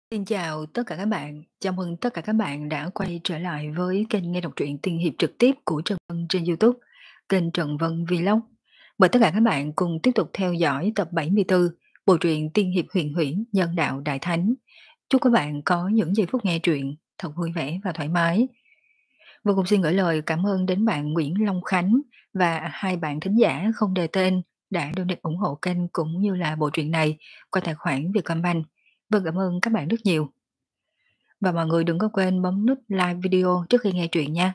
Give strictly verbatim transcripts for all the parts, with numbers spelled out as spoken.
Xin chào tất cả các bạn, chào mừng tất cả các bạn đã quay trở lại với kênh nghe đọc truyện tiên hiệp trực tiếp của Trần Vân trên YouTube, kênh Trần Vân Vlog. Mời tất cả các bạn cùng tiếp tục theo dõi tập bảy mươi tư bộ truyện tiên hiệp huyền huyễn nhân đạo đại thánh. Chúc các bạn có những giây phút nghe truyện thật vui vẻ và thoải mái. Vô cùng xin gửi lời cảm ơn đến bạn Nguyễn Long Khánh và hai bạn thính giả không đề tên đã donate ủng hộ kênh cũng như là bộ truyện này qua tài khoản Vietcombank. Vâng, cảm ơn các bạn rất nhiều. Và mọi người đừng có quên bấm nút like video trước khi nghe truyện nha.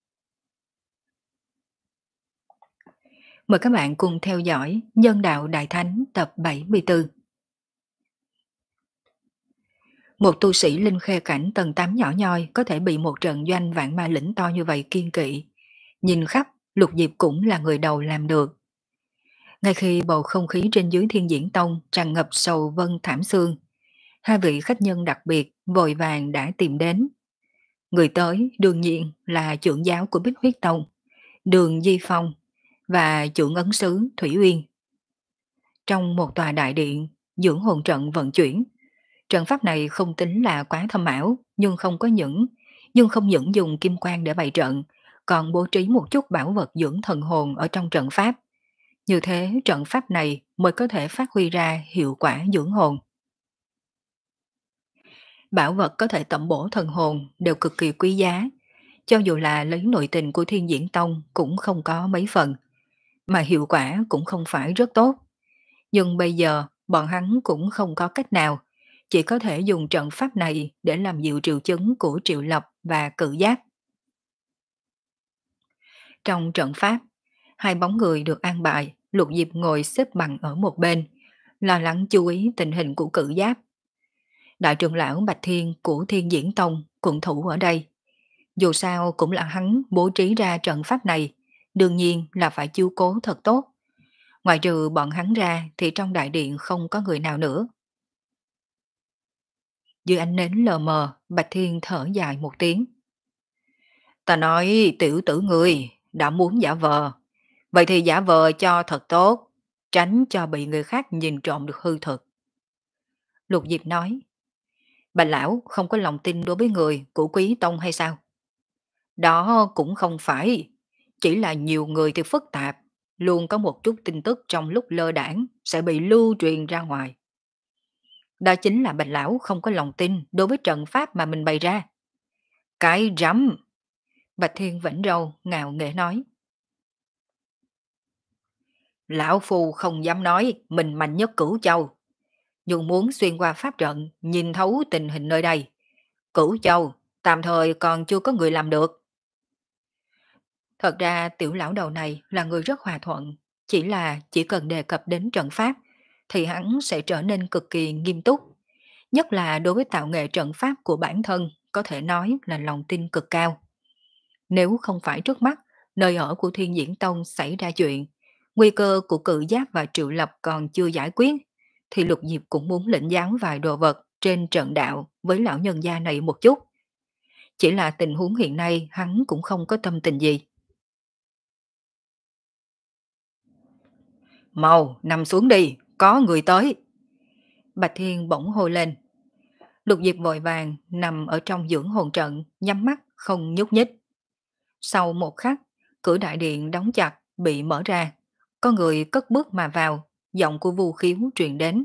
Mời các bạn cùng theo dõi Nhân đạo Đại Thánh tập bảy mươi tư. Một tu sĩ linh khê cảnh tầng tám nhỏ nhoi có thể bị một trận doanh vạn ma lĩnh to như vậy kiên kỵ. Nhìn khắp, Lục Diệp cũng là người đầu làm được. Ngay khi bầu không khí trên dưới Thiên Diễn Tông tràn ngập sầu vân thảm xương, hai vị khách nhân đặc biệt vội vàng đã tìm đến. Người tới đương nhiên là trưởng giáo của Bích Huyết Tông, Đường Di Phong và trưởng ấn sứ Thủy Uyên. Trong một tòa đại điện, dưỡng hồn trận vận chuyển. Trận pháp này không tính là quá thâm ảo, nhưng không có những nhưng không những dùng kim quang để bày trận, còn bố trí một chút bảo vật dưỡng thần hồn ở trong trận pháp. Như thế trận pháp này mới có thể phát huy ra hiệu quả dưỡng hồn. Bảo vật có thể tẩm bổ thần hồn đều cực kỳ quý giá, cho dù là lấy nội tình của Thiên Diễn Tông cũng không có mấy phần, mà hiệu quả cũng không phải rất tốt. Nhưng bây giờ bọn hắn cũng không có cách nào, chỉ có thể dùng trận pháp này để làm dịu triệu chứng của Triệu Lập và Cự Giác. Trong trận pháp, hai bóng người được an bài, Lục Diệp ngồi xếp bằng ở một bên, lo lắng chú ý tình hình của Cự Giáp. Đại trưởng lão Bạch Thiên của Thiên Diễn Tông cũng thủ ở đây. Dù sao cũng là hắn bố trí ra trận pháp này, đương nhiên là phải chiếu cố thật tốt. Ngoài trừ bọn hắn ra thì trong đại điện không có người nào nữa. Dưới ánh nến lờ mờ, Bạch Thiên thở dài một tiếng. Ta nói tiểu tử người đã muốn giả vờ, vậy thì giả vờ cho thật tốt, tránh cho bị người khác nhìn trộm được hư thực. Lục Diệp nói, Bạch lão không có lòng tin đối với người của Quý Tông hay sao? Đó cũng không phải, chỉ là nhiều người thì phức tạp, luôn có một chút tin tức trong lúc lơ đảng sẽ bị lưu truyền ra ngoài. Đó chính là Bạch lão không có lòng tin đối với trận pháp mà mình bày ra. Cái rắm! Bạch Thiên vẫy râu ngạo nghễ nói. Lão Phu không dám nói mình mạnh nhất Cửu Châu. Dù muốn xuyên qua pháp trận, nhìn thấu tình hình nơi đây. Cửu Châu, tạm thời còn chưa có người làm được. Thật ra tiểu lão đầu này là người rất hòa thuận. Chỉ là chỉ cần đề cập đến trận pháp, thì hắn sẽ trở nên cực kỳ nghiêm túc. Nhất là đối với tạo nghệ trận pháp của bản thân, có thể nói là lòng tin cực cao. Nếu không phải trước mắt, nơi ở của Thiên Diễn Tông xảy ra chuyện, nguy cơ của Cự Giáp và Triệu Lập còn chưa giải quyết, thì Lục Diệp cũng muốn lĩnh giáo vài đồ vật trên trận đạo với lão nhân gia này một chút. Chỉ là tình huống hiện nay hắn cũng không có tâm tình gì. Mau, nằm xuống đi, có người tới. Bạch Thiên bỗng hô lên. Lục Diệp vội vàng nằm ở trong dưỡng hồn trận, nhắm mắt không nhúc nhích. Sau một khắc, cửa đại điện đóng chặt, bị mở ra. Có người cất bước mà vào, giọng của Vu Khiếu truyền đến.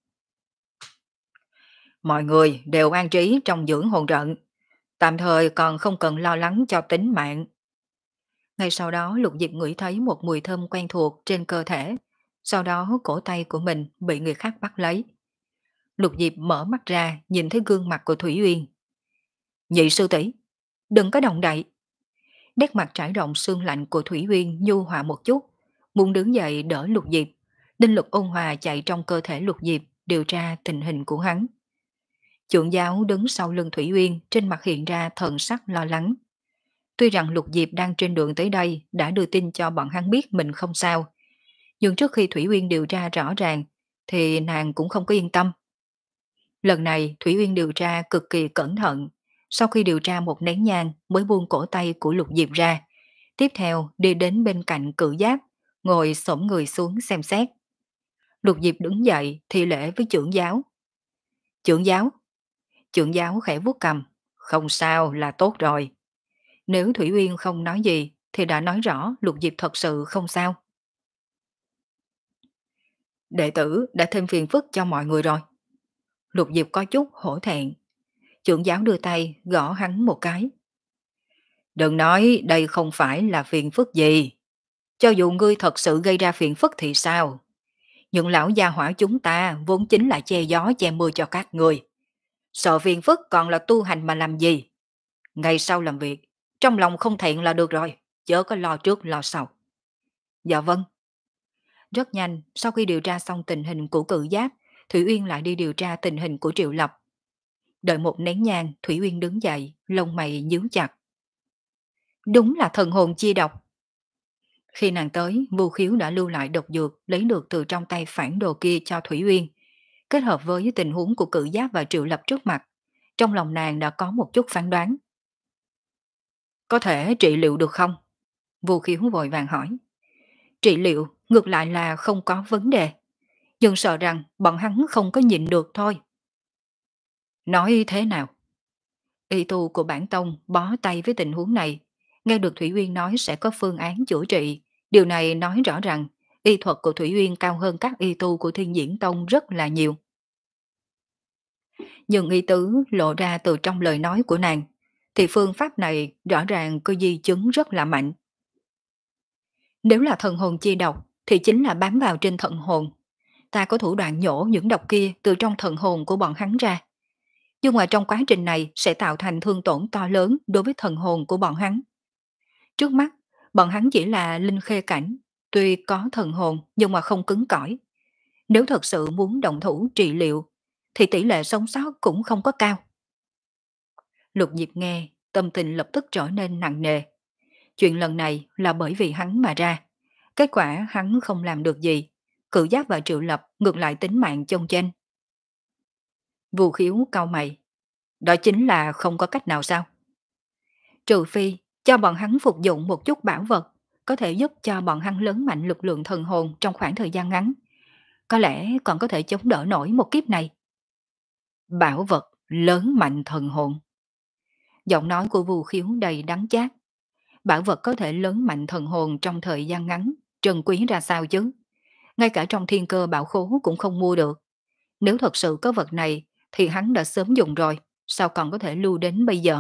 Mọi người đều an trí trong dưỡng hồn trận, tạm thời còn không cần lo lắng cho tính mạng. Ngay sau đó Lục Diệp ngửi thấy một mùi thơm quen thuộc trên cơ thể, sau đó cổ tay của mình bị người khác bắt lấy. Lục Diệp mở mắt ra, nhìn thấy gương mặt của Thủy Uyên. Nhị sư tỷ, đừng có động đậy. Nét mặt trải rộng sương lạnh của Thủy Uyên nhu hòa một chút, muốn đứng dậy đỡ Lục Diệp. Linh lực ôn hòa chạy trong cơ thể Lục Diệp, điều tra tình hình của hắn. Trưởng giáo đứng sau lưng Thủy Uyên, trên mặt hiện ra thần sắc lo lắng. Tuy rằng Lục Diệp đang trên đường tới đây đã đưa tin cho bọn hắn biết mình không sao, nhưng trước khi Thủy Uyên điều tra rõ ràng thì nàng cũng không có yên tâm. Lần này Thủy Uyên điều tra cực kỳ cẩn thận, sau khi điều tra một nén nhang mới buông cổ tay của Lục Diệp ra, tiếp theo đi đến bên cạnh Cự Giáp, ngồi xổm người xuống xem xét. Lục Diệp đứng dậy thi lễ với trưởng giáo. Trưởng giáo, Trưởng giáo khẽ vuốt cầm. Không sao là tốt rồi. Nếu Thủy Uyên không nói gì thì đã nói rõ Lục Diệp thật sự không sao. Đệ tử đã thêm phiền phức cho mọi người rồi. Lục Diệp có chút hổ thẹn. Trưởng giáo đưa tay gõ hắn một cái. Đừng nói đây không phải là phiền phức gì. Cho dù ngươi thật sự gây ra phiền phức thì sao? Những lão gia hỏa chúng ta vốn chính là che gió che mưa cho các người. Sợ phiền phức còn là tu hành mà làm gì? Ngày sau làm việc, trong lòng không thẹn là được rồi, chớ có lo trước lo sau. Dạ vâng. Rất nhanh, sau khi điều tra xong tình hình của cự giáp, Thủy Uyên lại đi điều tra tình hình của Triệu Lập. Đợi một nén nhang, Thủy Uyên đứng dậy, lông mày nhíu chặt. Đúng là thần hồn chia độc. Khi nàng tới, Vu Khiếu đã lưu lại độc dược lấy được từ trong tay phản đồ kia cho Thủy Uyên. Kết hợp với tình huống của cự giáp và Triệu Lập trước mặt, trong lòng nàng đã có một chút phán đoán. Có thể trị liệu được không? Vu Khiếu vội vàng hỏi. Trị liệu ngược lại là không có vấn đề, nhưng sợ rằng bọn hắn không có nhịn được thôi. Nói thế nào? Y tu của bản tông bó tay với tình huống này, nghe được Thủy Uyên nói sẽ có phương án chữa trị, điều này nói rõ rằng y thuật của Thủy Uyên cao hơn các y tu của Thiên Diễn Tông rất là nhiều. Nhưng y tứ lộ ra từ trong lời nói của nàng, thì phương pháp này rõ ràng có di chứng rất là mạnh. Nếu là thần hồn chia độc, thì chính là bám vào trên thần hồn. Ta có thủ đoạn nhổ những độc kia từ trong thần hồn của bọn hắn ra. Nhưng mà trong quá trình này sẽ tạo thành thương tổn to lớn đối với thần hồn của bọn hắn. Trước mắt, bọn hắn chỉ là linh khê cảnh, tuy có thần hồn nhưng mà không cứng cỏi. Nếu thật sự muốn động thủ trị liệu, thì tỷ lệ sống sót cũng không có cao. Lục Diệp nghe, tâm tình lập tức trở nên nặng nề. Chuyện lần này là bởi vì hắn mà ra. Kết quả hắn không làm được gì. Cự Giáp và Triệu Lập ngược lại tính mạng chông chênh. Vu Khiếu cau mày. Đó chính là không có cách nào sao? Trừ phi cho bọn hắn phục dụng một chút bảo vật, có thể giúp cho bọn hắn lớn mạnh lực lượng thần hồn trong khoảng thời gian ngắn. Có lẽ còn có thể chống đỡ nổi một kiếp này. Bảo vật lớn mạnh thần hồn. Giọng nói của Vu Khiếu đầy đắng chát. Bảo vật có thể lớn mạnh thần hồn trong thời gian ngắn, trân quý ra sao chứ? Ngay cả trong thiên cơ bảo khố cũng không mua được. Nếu thật sự có vật này, thì hắn đã sớm dùng rồi, sao còn có thể lưu đến bây giờ?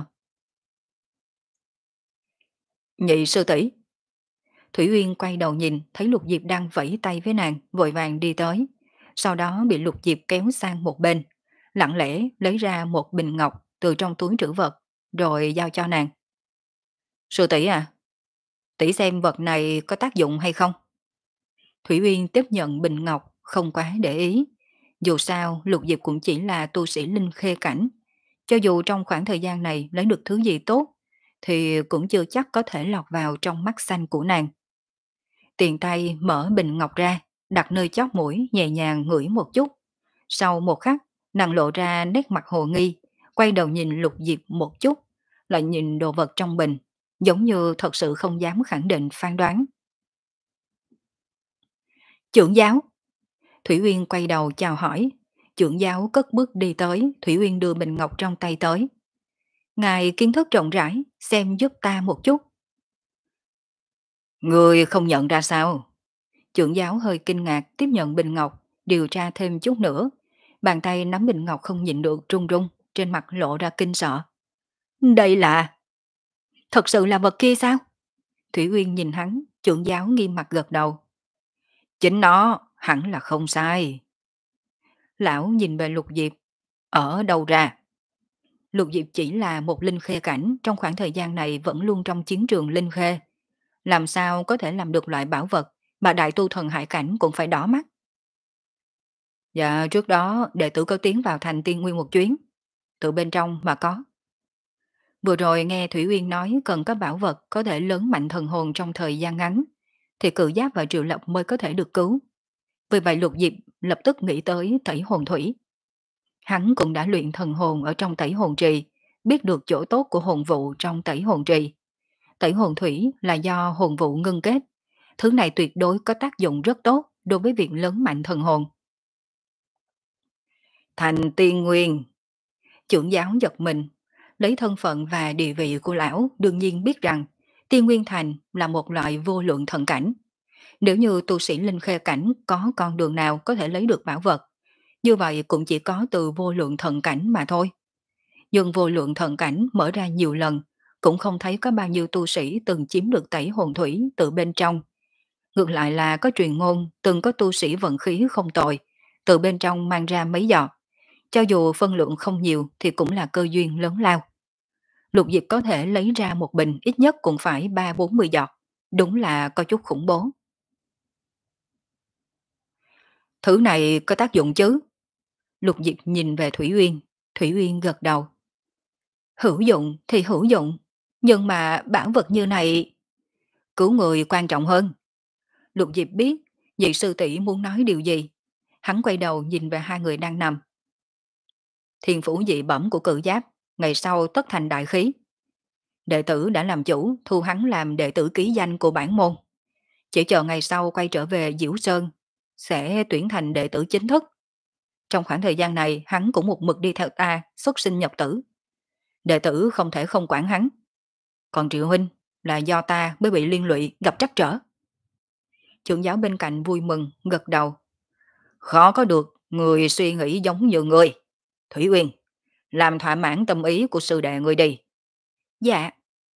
Nhị sư tỷ. Thủy Uyên quay đầu nhìn, thấy Lục Diệp đang vẫy tay với nàng, vội vàng đi tới. Sau đó bị Lục Diệp kéo sang một bên, lặng lẽ lấy ra một bình ngọc từ trong túi trữ vật, rồi giao cho nàng. Sư tỷ à, tỷ xem vật này có tác dụng hay không? Thủy Uyên tiếp nhận bình ngọc, không quá để ý. Dù sao, Lục Diệp cũng chỉ là tu sĩ linh khê cảnh. Cho dù trong khoảng thời gian này lấy được thứ gì tốt, thì cũng chưa chắc có thể lọt vào trong mắt xanh của nàng. Tiền tay mở bình ngọc ra, đặt nơi chóp mũi nhẹ nhàng ngửi một chút. Sau một khắc, nàng lộ ra nét mặt hồ nghi, quay đầu nhìn Lục Diệp một chút, lại nhìn đồ vật trong bình, giống như thật sự không dám khẳng định phán đoán. Trưởng giáo. Thủy Uyên quay đầu chào hỏi. Trưởng giáo cất bước đi tới, Thủy Uyên đưa bình ngọc trong tay tới. Ngài kiến thức rộng rãi, xem giúp ta một chút. Người không nhận ra sao? Trưởng giáo hơi kinh ngạc tiếp nhận bình ngọc, điều tra thêm chút nữa. Bàn tay nắm bình ngọc không nhịn được run run, trên mặt lộ ra kinh sợ. Đây là... Thật sự là vật kia sao? Thủy Uyên nhìn hắn, trưởng giáo nghiêm mặt gật đầu. Chính nó, hẳn là không sai. Lão nhìn về Lục Diệp. Ở đâu ra? Lục Diệp chỉ là một linh khê cảnh, trong khoảng thời gian này vẫn luôn trong chiến trường linh khê. Làm sao có thể làm được loại bảo vật mà đại tu thần hải cảnh cũng phải đỏ mắt? Dạ, trước đó đệ tử có tiến vào thành Tiên Nguyên một chuyến, từ bên trong mà có. Vừa rồi nghe Thủy Uyên nói cần có bảo vật có thể lớn mạnh thần hồn trong thời gian ngắn, thì Cự Giáp và Triệu Lập mới có thể được cứu. Vì vậy Lục Diệp lập tức nghĩ tới Tẩy Hồn Thủy. Hắn cũng đã luyện thần hồn ở trong Tẩy Hồn Trì, biết được chỗ tốt của hồn vụ trong Tẩy Hồn Trì. Tẩy Hồn Thủy là do hồn vụ ngưng kết. Thứ này tuyệt đối có tác dụng rất tốt đối với việc lớn mạnh thần hồn. Thành Tiên Nguyên. Trưởng giáo giật mình, lấy thân phận và địa vị của lão đương nhiên biết rằng Tiên Nguyên Thành là một loại vô lượng thần cảnh. Nếu như tu sĩ linh khê cảnh có con đường nào có thể lấy được bảo vật, như vậy cũng chỉ có từ vô lượng thần cảnh mà thôi. Nhưng vô lượng thần cảnh mở ra nhiều lần, cũng không thấy có bao nhiêu tu sĩ từng chiếm được tẩy hồn thủy từ bên trong. Ngược lại là có truyền ngôn từng có tu sĩ vận khí không tồi, từ bên trong mang ra mấy giọt. Cho dù phân lượng không nhiều thì cũng là cơ duyên lớn lao. Lục Diệp có thể lấy ra một bình ít nhất cũng phải ba bốn mươi giọt. Đúng là có chút khủng bố. Thứ này có tác dụng chứ? Lục Diệp nhìn về Thủy Uyên. Thủy Uyên gật đầu. Hữu dụng thì hữu dụng. Nhưng mà bản vật như này... Cứu người quan trọng hơn. Lục Diệp biết vị sư tỷ muốn nói điều gì. Hắn quay đầu nhìn về hai người đang nằm. Thiên phủ dị bẩm của cự giáp, ngày sau tất thành đại khí. Đệ tử đã làm chủ, thu hắn làm đệ tử ký danh của bản môn. Chỉ chờ ngày sau quay trở về Diễu Sơn, sẽ tuyển thành đệ tử chính thức. Trong khoảng thời gian này, hắn cũng một mực đi theo ta, xuất sinh nhập tử. Đệ tử không thể không quản hắn. Còn Triệu Huynh, là do ta mới bị liên lụy, gặp trắc trở. Trưởng giáo bên cạnh vui mừng, gật đầu. Khó có được, người suy nghĩ giống như người. Thủy Uyên, làm thỏa mãn tâm ý của sư đệ người đi. Dạ.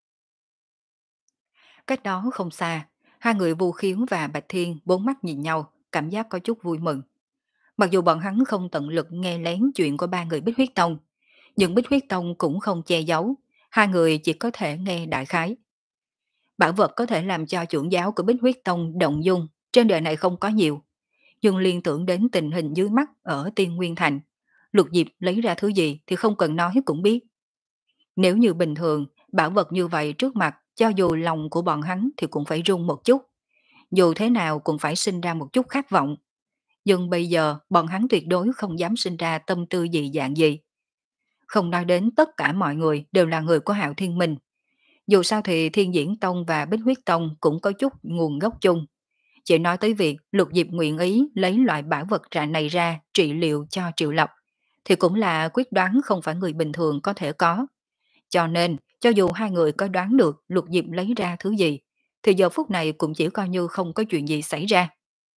Cách đó không xa, hai người Vu Khiếu và Bạch Thiên bốn mắt nhìn nhau, cảm giác có chút vui mừng. Mặc dù bọn hắn không tận lực nghe lén chuyện của ba người Bích Huyết Tông, nhưng Bích Huyết Tông cũng không che giấu, hai người chỉ có thể nghe đại khái. Bảo vật có thể làm cho trưởng giáo của Bích Huyết Tông động dung, trên đời này không có nhiều. Nhưng liên tưởng đến tình hình dưới mắt ở Tiên Nguyên Thành, Lục Diệp lấy ra thứ gì thì không cần nói cũng biết. Nếu như bình thường, bảo vật như vậy trước mặt, cho dù lòng của bọn hắn thì cũng phải rung một chút. Dù thế nào cũng phải sinh ra một chút khát vọng. Nhưng bây giờ, bọn hắn tuyệt đối không dám sinh ra tâm tư gì dạng gì. Không nói đến tất cả mọi người đều là người của Hạo Thiên Minh. Dù sao thì Thiên Diễn Tông và Bích Huyết Tông cũng có chút nguồn gốc chung. Chỉ nói tới việc Lục Diệp nguyện ý lấy loại bảo vật rạ này ra trị liệu cho Triệu Lập, thì cũng là quyết đoán không phải người bình thường có thể có. Cho nên, cho dù hai người có đoán được Lục Diệp lấy ra thứ gì, thì giờ phút này cũng chỉ coi như không có chuyện gì xảy ra.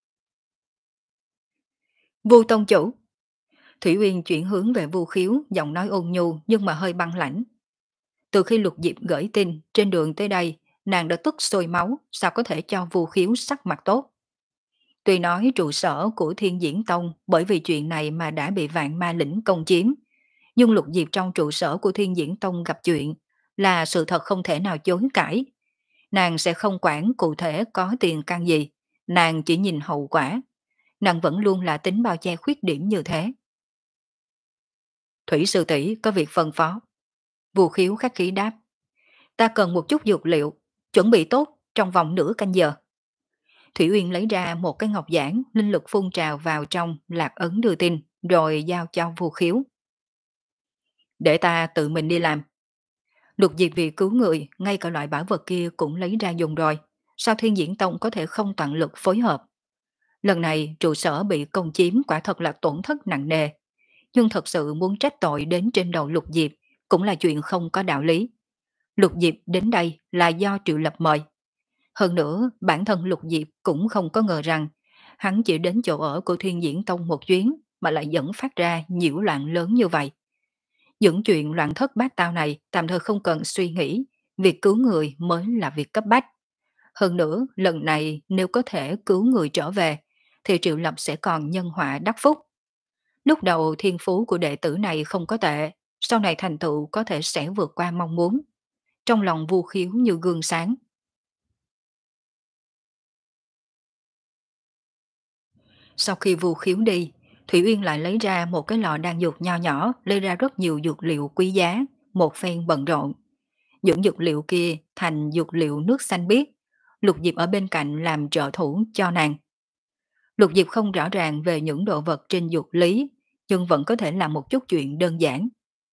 Vu Tông Chủ. Thủy Uyên chuyển hướng về Vu Khiếu, giọng nói ôn nhu nhưng mà hơi băng lãnh. Từ khi Lục Diệp gửi tin, trên đường tới đây, nàng đã tức sôi máu, sao có thể cho Vu Khiếu sắc mặt tốt. Tuy nói trụ sở của Thiên Diễn Tông bởi vì chuyện này mà đã bị vạn ma lĩnh công chiếm, nhưng Lục Diệp trong trụ sở của Thiên Diễn Tông gặp chuyện là sự thật không thể nào chối cãi. Nàng sẽ không quản cụ thể có tiền căn gì, nàng chỉ nhìn hậu quả. Nàng vẫn luôn là tính bao che khuyết điểm như thế. Thủy sư tỷ có việc phân phó. Vu Khiếu khách khí đáp. Ta cần một chút dược liệu, chuẩn bị tốt trong vòng nửa canh giờ. Thủy Uyên lấy ra một cái ngọc giản, linh lực phun trào vào trong, lạc ấn đưa tin, rồi giao cho Vu Khiếu. Để ta tự mình đi làm. Lục Diệp vì cứu người, ngay cả loại bảo vật kia cũng lấy ra dùng rồi. Sao Thiên Diễn Tông có thể không toàn lực phối hợp? Lần này trụ sở bị công chiếm quả thật là tổn thất nặng nề. Nhưng thật sự muốn trách tội đến trên đầu Lục Diệp cũng là chuyện không có đạo lý. Lục Diệp đến đây là do Triệu Lập mời. Hơn nữa, bản thân Lục Diệp cũng không có ngờ rằng hắn chỉ đến chỗ ở của Thiên Diễn Tông một chuyến mà lại dẫn phát ra nhiễu loạn lớn như vậy. Những chuyện loạn thất bát tao này tạm thời không cần suy nghĩ, việc cứu người mới là việc cấp bách. Hơn nữa, lần này nếu có thể cứu người trở về, thì Triệu Lập sẽ còn nhân họa đắc phúc. Lúc đầu thiên phú của đệ tử này không có tệ, sau này thành tựu có thể sẽ vượt qua mong muốn. Trong lòng Vu Khiếu như gương sáng. Sau khi Vu Khiếu đi, Thủy Uyên lại lấy ra một cái lọ đan dược nho nhỏ, lấy ra rất nhiều dược liệu quý giá, một phen bận rộn. Những dược liệu kia thành dược liệu nước xanh biếc, Lục Diệp ở bên cạnh làm trợ thủ cho nàng. Lục Diệp không rõ ràng về những đồ vật trên dược lý, nhưng vẫn có thể làm một chút chuyện đơn giản.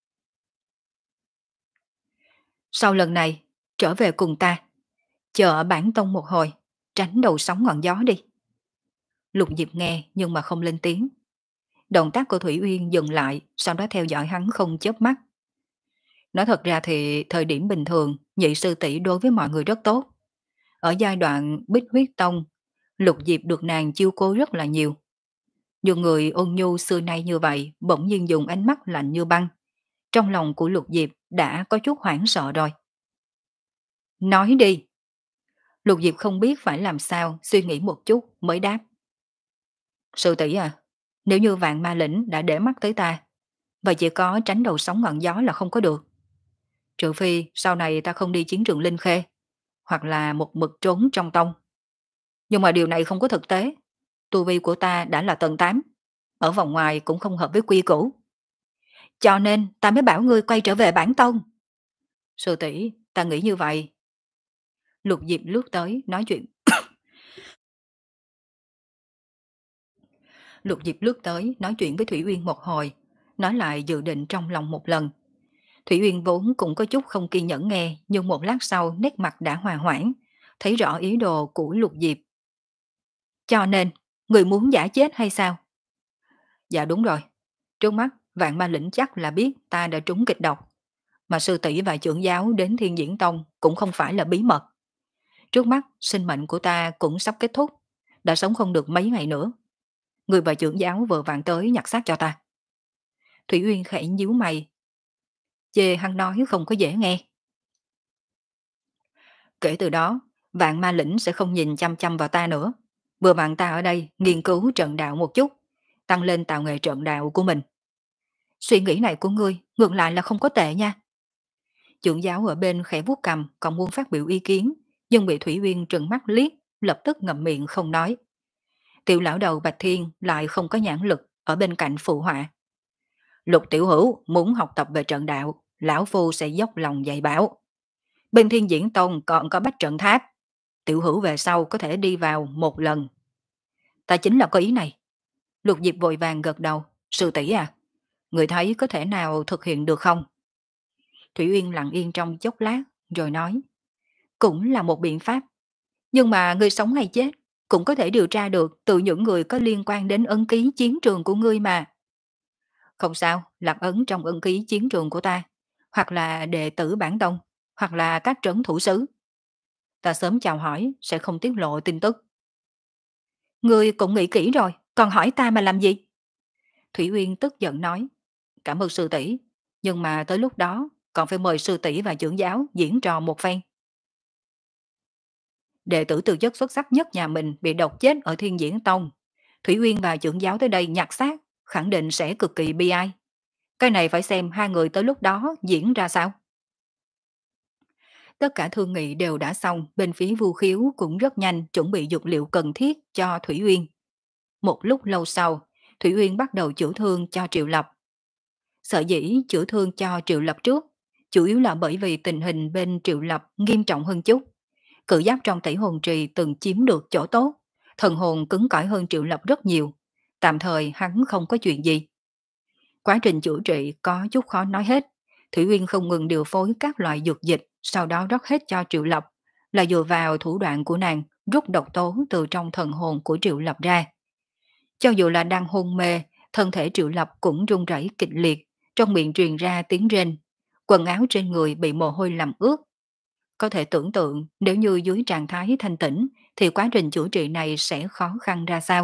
Sau lần này, trở về cùng ta, chờ ở bản tông một hồi, tránh đầu sóng ngọn gió đi. Lục Diệp nghe nhưng mà không lên tiếng. Động tác của Thủy Uyên dừng lại, sau đó theo dõi hắn không chớp mắt. Nói thật ra thì thời điểm bình thường, nhị sư tỷ đối với mọi người rất tốt. Ở giai đoạn Bích Huyết Tông, Lục Diệp được nàng chiêu cố rất là nhiều. Nhiều người ôn nhu xưa nay như vậy, bỗng nhiên dùng ánh mắt lạnh như băng. Trong lòng của Lục Diệp đã có chút hoảng sợ rồi. Nói đi. Lục Diệp không biết phải làm sao, suy nghĩ một chút mới đáp. Sư tỷ à, nếu như vạn ma lĩnh đã để mắt tới ta, vậy chỉ có tránh đầu sóng ngọn gió là không có được. Trừ phi sau này ta không đi chiến trường Linh Khê, hoặc là một mực trốn trong tông. Nhưng mà điều này không có thực tế. Tu vi của ta đã là tầng tám, ở vòng ngoài cũng không hợp với quy củ. Cho nên ta mới bảo ngươi quay trở về bản tông. Sư tỷ, ta nghĩ như vậy. Lục Diệp lướt tới nói chuyện. Lục Diệp lướt tới nói chuyện với Thủy Uyên một hồi, nói lại dự định trong lòng một lần. Thủy Uyên vốn cũng có chút không kiên nhẫn nghe, nhưng một lát sau nét mặt đã hòa hoãn, thấy rõ ý đồ của Lục Diệp. Cho nên, người muốn giả chết hay sao? Dạ đúng rồi. Trước mắt, vạn ma lĩnh chắc là biết ta đã trúng kịch độc. Mà sư tỷ và trưởng giáo đến Thiên Diễn Tông cũng không phải là bí mật. Trước mắt, sinh mệnh của ta cũng sắp kết thúc, đã sống không được mấy ngày nữa. Người và trưởng giáo vừa vặn tới nhặt xác cho ta. Thủy Uyên khẽ nhíu mày. Chê hắn nói không có dễ nghe. Kể từ đó, vạn ma lĩnh sẽ không nhìn chăm chăm vào ta nữa. Vừa vặn ta ở đây nghiên cứu trận đạo một chút, tăng lên tạo nghệ trận đạo của mình. Suy nghĩ này của ngươi ngược lại là không có tệ nha. Trưởng giáo ở bên khẽ vuốt cầm còn muốn phát biểu ý kiến, nhưng bị Thủy Uyên trừng mắt liếc, lập tức ngậm miệng không nói. Tiểu lão đầu Bạch Thiên lại không có nhãn lực ở bên cạnh phụ họa. Lục tiểu hữu muốn học tập về trận đạo, lão phu sẽ dốc lòng dạy bảo. Bên Thiên Diễn Tông còn có bách trận tháp, tiểu hữu về sau có thể đi vào một lần. Ta chính là có ý này. Lục Diệp vội vàng gật đầu. Sư tỷ à, người thấy có thể nào thực hiện được không? Thủy Uyên lặng yên trong chốc lát, rồi nói. Cũng là một biện pháp. Nhưng mà ngươi sống hay chết, cũng có thể điều tra được từ những người có liên quan đến ấn ký chiến trường của ngươi mà. Không sao, lạc ấn trong ấn ký chiến trường của ta, hoặc là đệ tử bản tông, hoặc là các trấn thủ sứ. Ta sớm chào hỏi, sẽ không tiết lộ tin tức. Ngươi cũng nghĩ kỹ rồi, còn hỏi ta mà làm gì? Thủy Uyên tức giận nói. Cảm ơn sư tỷ, nhưng mà tới lúc đó còn phải mời sư tỷ và trưởng giáo diễn trò một phen. Đệ tử tư chất xuất sắc nhất nhà mình bị độc chết ở Thiên Diễn Tông. Thủy Uyên và trưởng giáo tới đây nhặt xác, khẳng định sẽ cực kỳ bi ai. Cái này phải xem hai người tới lúc đó diễn ra sao. Tất cả thương nghị đều đã xong, bên phía Vu Khiếu cũng rất nhanh chuẩn bị dược liệu cần thiết cho Thủy Uyên. Một lúc lâu sau, Thủy Uyên bắt đầu chữa thương cho Triệu Lập. Sở dĩ chữa thương cho Triệu Lập trước, chủ yếu là bởi vì tình hình bên Triệu Lập nghiêm trọng hơn chút. Cự giáp trong tẩy hồn trì từng chiếm được chỗ tốt, thần hồn cứng cỏi hơn Triệu Lập rất nhiều. Tạm thời hắn không có chuyện gì. Quá trình chữa trị có chút khó nói hết. Thủy Uyên không ngừng điều phối các loại dược dịch, sau đó rót hết cho Triệu Lập, là dựa vào thủ đoạn của nàng rút độc tố từ trong thần hồn của Triệu Lập ra. Cho dù là đang hôn mê, thân thể Triệu Lập cũng run rẩy kịch liệt, trong miệng truyền ra tiếng rên, quần áo trên người bị mồ hôi làm ướt. Có thể tưởng tượng nếu như dưới trạng thái thanh tĩnh thì quá trình chữa trị này sẽ khó khăn ra sao.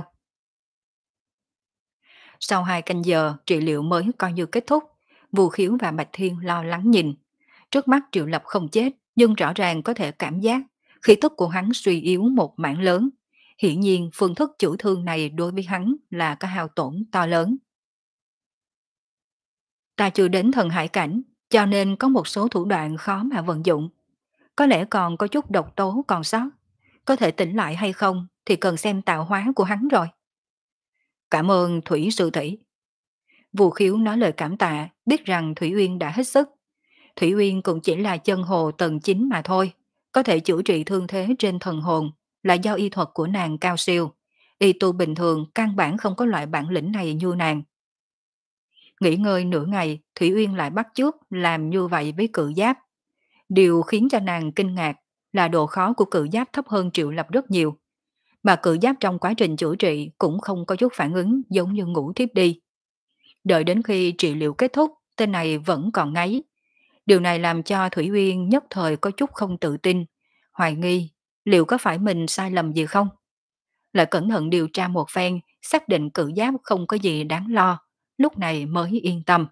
Sau hai canh giờ trị liệu mới coi như kết thúc, Vu Khiếu và Bạch Thiên lo lắng nhìn. Trước mắt Triệu Lập không chết, nhưng rõ ràng có thể cảm giác khí tức của hắn suy yếu một mảng lớn. Hiển nhiên phương thức chữa thương này đối với hắn là có hao tổn to lớn. Ta chưa đến thần hải cảnh, cho nên có một số thủ đoạn khó mà vận dụng. Có lẽ còn có chút độc tố còn sót. Có thể tỉnh lại hay không thì cần xem tạo hóa của hắn rồi. Cảm ơn Thủy sư tỷ. Vu Khiếu nói lời cảm tạ, biết rằng Thủy Uyên đã hết sức. Thủy Uyên cũng chỉ là chân hồ tầng chín mà thôi, có thể chữa trị thương thế trên thần hồn là do y thuật của nàng cao siêu. Y tu bình thường căn bản không có loại bản lĩnh này như nàng. Nghỉ ngơi nửa ngày, Thủy Uyên lại bắt chước làm như vậy với cự giáp. Điều khiến cho nàng kinh ngạc là độ khó của cự giáp thấp hơn Triệu Lập rất nhiều. Mà cự giáp trong quá trình chữa trị cũng không có chút phản ứng giống như ngủ thiếp đi. Đợi đến khi trị liệu kết thúc, tên này vẫn còn ngáy. Điều này làm cho Thủy Uyên nhất thời có chút không tự tin, hoài nghi liệu có phải mình sai lầm gì không? Lại cẩn thận điều tra một phen, xác định cự giáp không có gì đáng lo, lúc này mới yên tâm.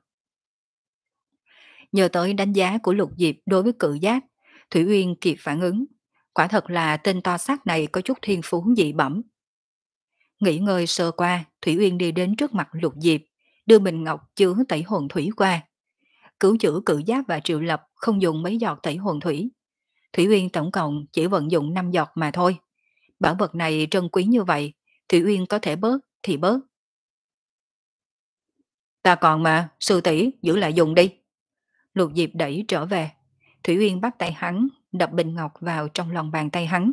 Nhờ tới đánh giá của Lục Diệp đối với cự giáp, Thủy Uyên kịp phản ứng. Quả thật là tên to xác này có chút thiên phú dị bẩm. Nghỉ ngơi sơ qua, Thủy Uyên đi đến trước mặt Lục Diệp, đưa bình ngọc chứa tẩy hồn thủy qua. Cứu chữa cự giáp và triệu lập không dùng mấy giọt tẩy hồn thủy. Thủy Uyên tổng cộng chỉ vận dụng năm giọt mà thôi. Bảo vật này trân quý như vậy, Thủy Uyên có thể bớt thì bớt. Ta còn mà, sư tỷ giữ lại dùng đi. Lục Diệp đẩy trở về. Thủy Uyên bắt tay hắn, đập bình ngọc vào trong lòng bàn tay hắn.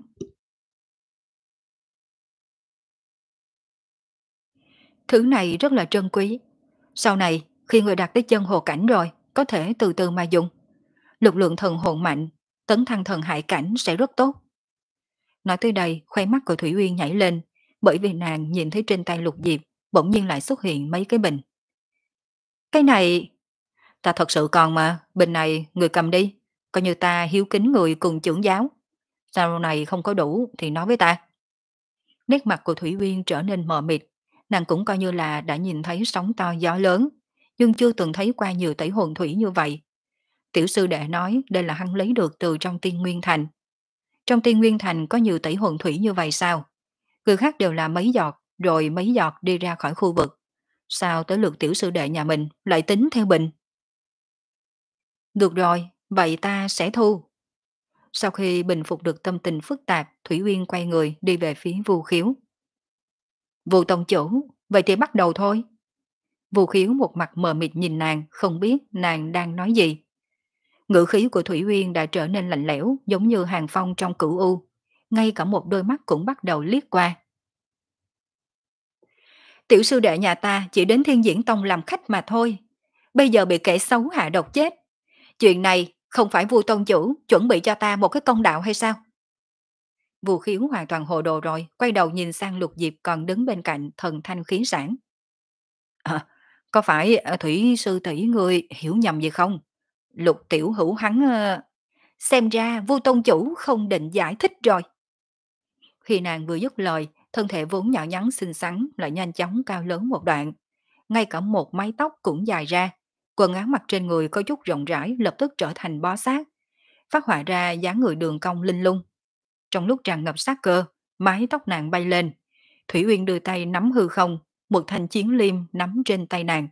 Thứ này rất là trân quý. Sau này, khi người đạt tới chân hồ cảnh rồi, có thể từ từ mà dùng. Lực lượng thần hồn mạnh, tấn thăng thần hải cảnh sẽ rất tốt. Nói tới đây, khoe mắt của Thủy Uyên nhảy lên, bởi vì nàng nhìn thấy trên tay Lục Diệp, bỗng nhiên lại xuất hiện mấy cái bình. Cái này, ta thật sự còn mà, bình này người cầm đi, coi như ta hiếu kính người cùng trưởng giáo. Sau này không có đủ thì nói với ta. Nét mặt của Thủy Uyên trở nên mờ mịt, nàng cũng coi như là đã nhìn thấy sóng to gió lớn, nhưng chưa từng thấy qua nhiều tẩy hồn thủy như vậy. Tiểu sư đệ nói đây là hắn lấy được từ trong Tiên Nguyên Thành. Trong Tiên Nguyên Thành có nhiều tẩy hồn thủy như vậy sao? Người khác đều là mấy giọt, rồi mấy giọt đi ra khỏi khu vực. Sao tới lượt tiểu sư đệ nhà mình lại tính theo bình? Được rồi, vậy ta sẽ thu. Sau khi bình phục được tâm tình phức tạp, Thủy Uyên quay người đi về phía Vu Khiếu. Vu tông chủ, vậy thì bắt đầu thôi. Vu Khiếu một mặt mờ mịt nhìn nàng, không biết nàng đang nói gì. Ngữ khí của Thủy Uyên đã trở nên lạnh lẽo, giống như hàng phong trong cửu u. Ngay cả một đôi mắt cũng bắt đầu liếc qua. Tiểu sư đệ nhà ta chỉ đến Thiên Diễn Tông làm khách mà thôi. Bây giờ bị kẻ xấu hạ độc chết. Chuyện này không phải Vu tông chủ chuẩn bị cho ta một cái công đạo hay sao? Vu Khiếu hoàn toàn hồ đồ rồi, quay đầu nhìn sang Lục Diệp còn đứng bên cạnh thần thanh khí sản. À, có phải à, Thủy sư tỷ người hiểu nhầm gì không? Lục tiểu hữu hắn... ờ, Xem ra Vu tông chủ không định giải thích rồi. Khi nàng vừa dứt lời, thân thể vốn nhỏ nhắn xinh xắn lại nhanh chóng cao lớn một đoạn. Ngay cả một mái tóc cũng dài ra. Quần áo mặc trên người có chút rộng rãi lập tức trở thành bó sát, phát họa ra dáng người đường cong linh lung. Trong lúc tràn ngập sát cơ, mái tóc nàng bay lên. Thủy Uyên đưa tay nắm hư không, một thanh chiến liêm nắm trên tay nàng.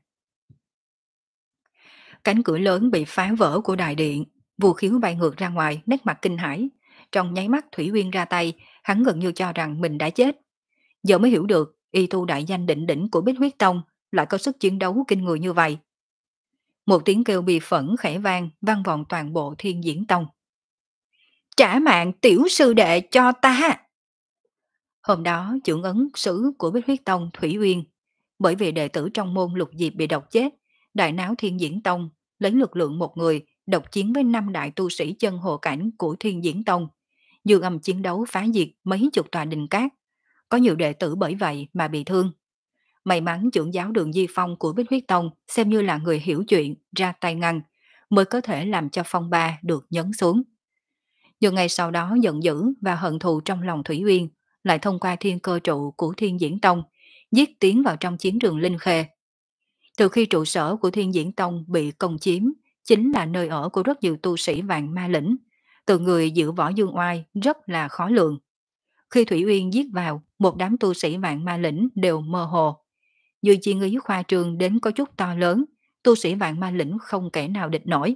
Cánh cửa lớn bị phá vỡ của đại điện, Vu Khiếu bay ngược ra ngoài, nét mặt kinh hãi. Trong nháy mắt Thủy Uyên ra tay, hắn gần như cho rằng mình đã chết. Giờ mới hiểu được, y tu đại danh đỉnh đỉnh của Bích Huyết Tông lại có sức chiến đấu kinh người như vậy. Một tiếng kêu bị phẫn khẽ vang, vang vọng toàn bộ Thiên Diễn Tông. Trả mạng tiểu sư đệ cho ta! Hôm đó trưởng ấn sứ của Bích Huyết Tông Thủy Uyên, bởi vì đệ tử trong môn Lục Diệp bị độc chết, đại náo Thiên Diễn Tông lấy lực lượng một người độc chiến với năm đại tu sĩ chân hồ cảnh của Thiên Diễn Tông, dương âm chiến đấu phá diệt mấy chục tòa đình cát, có nhiều đệ tử bởi vậy mà bị thương. May mắn trưởng giáo Đường Di Phong của Bích Huyết Tông xem như là người hiểu chuyện, ra tay ngăn, mới có thể làm cho phong ba được nhấn xuống. Nhưng ngày sau đó giận dữ và hận thù trong lòng Thủy Uyên lại thông qua thiên cơ trụ của Thiên Diễn Tông, giết tiến vào trong chiến trường Linh Khê. Từ khi trụ sở của Thiên Diễn Tông bị công chiếm, chính là nơi ở của rất nhiều tu sĩ Vạn Ma Lĩnh, từ người giữ võ dương oai rất là khó lường. Khi Thủy Uyên giết vào, một đám tu sĩ Vạn Ma Lĩnh đều mơ hồ. Dưới chi ý khoa trương đến có chút to lớn, tu sĩ Vạn Ma Lĩnh không kẻ nào địch nổi.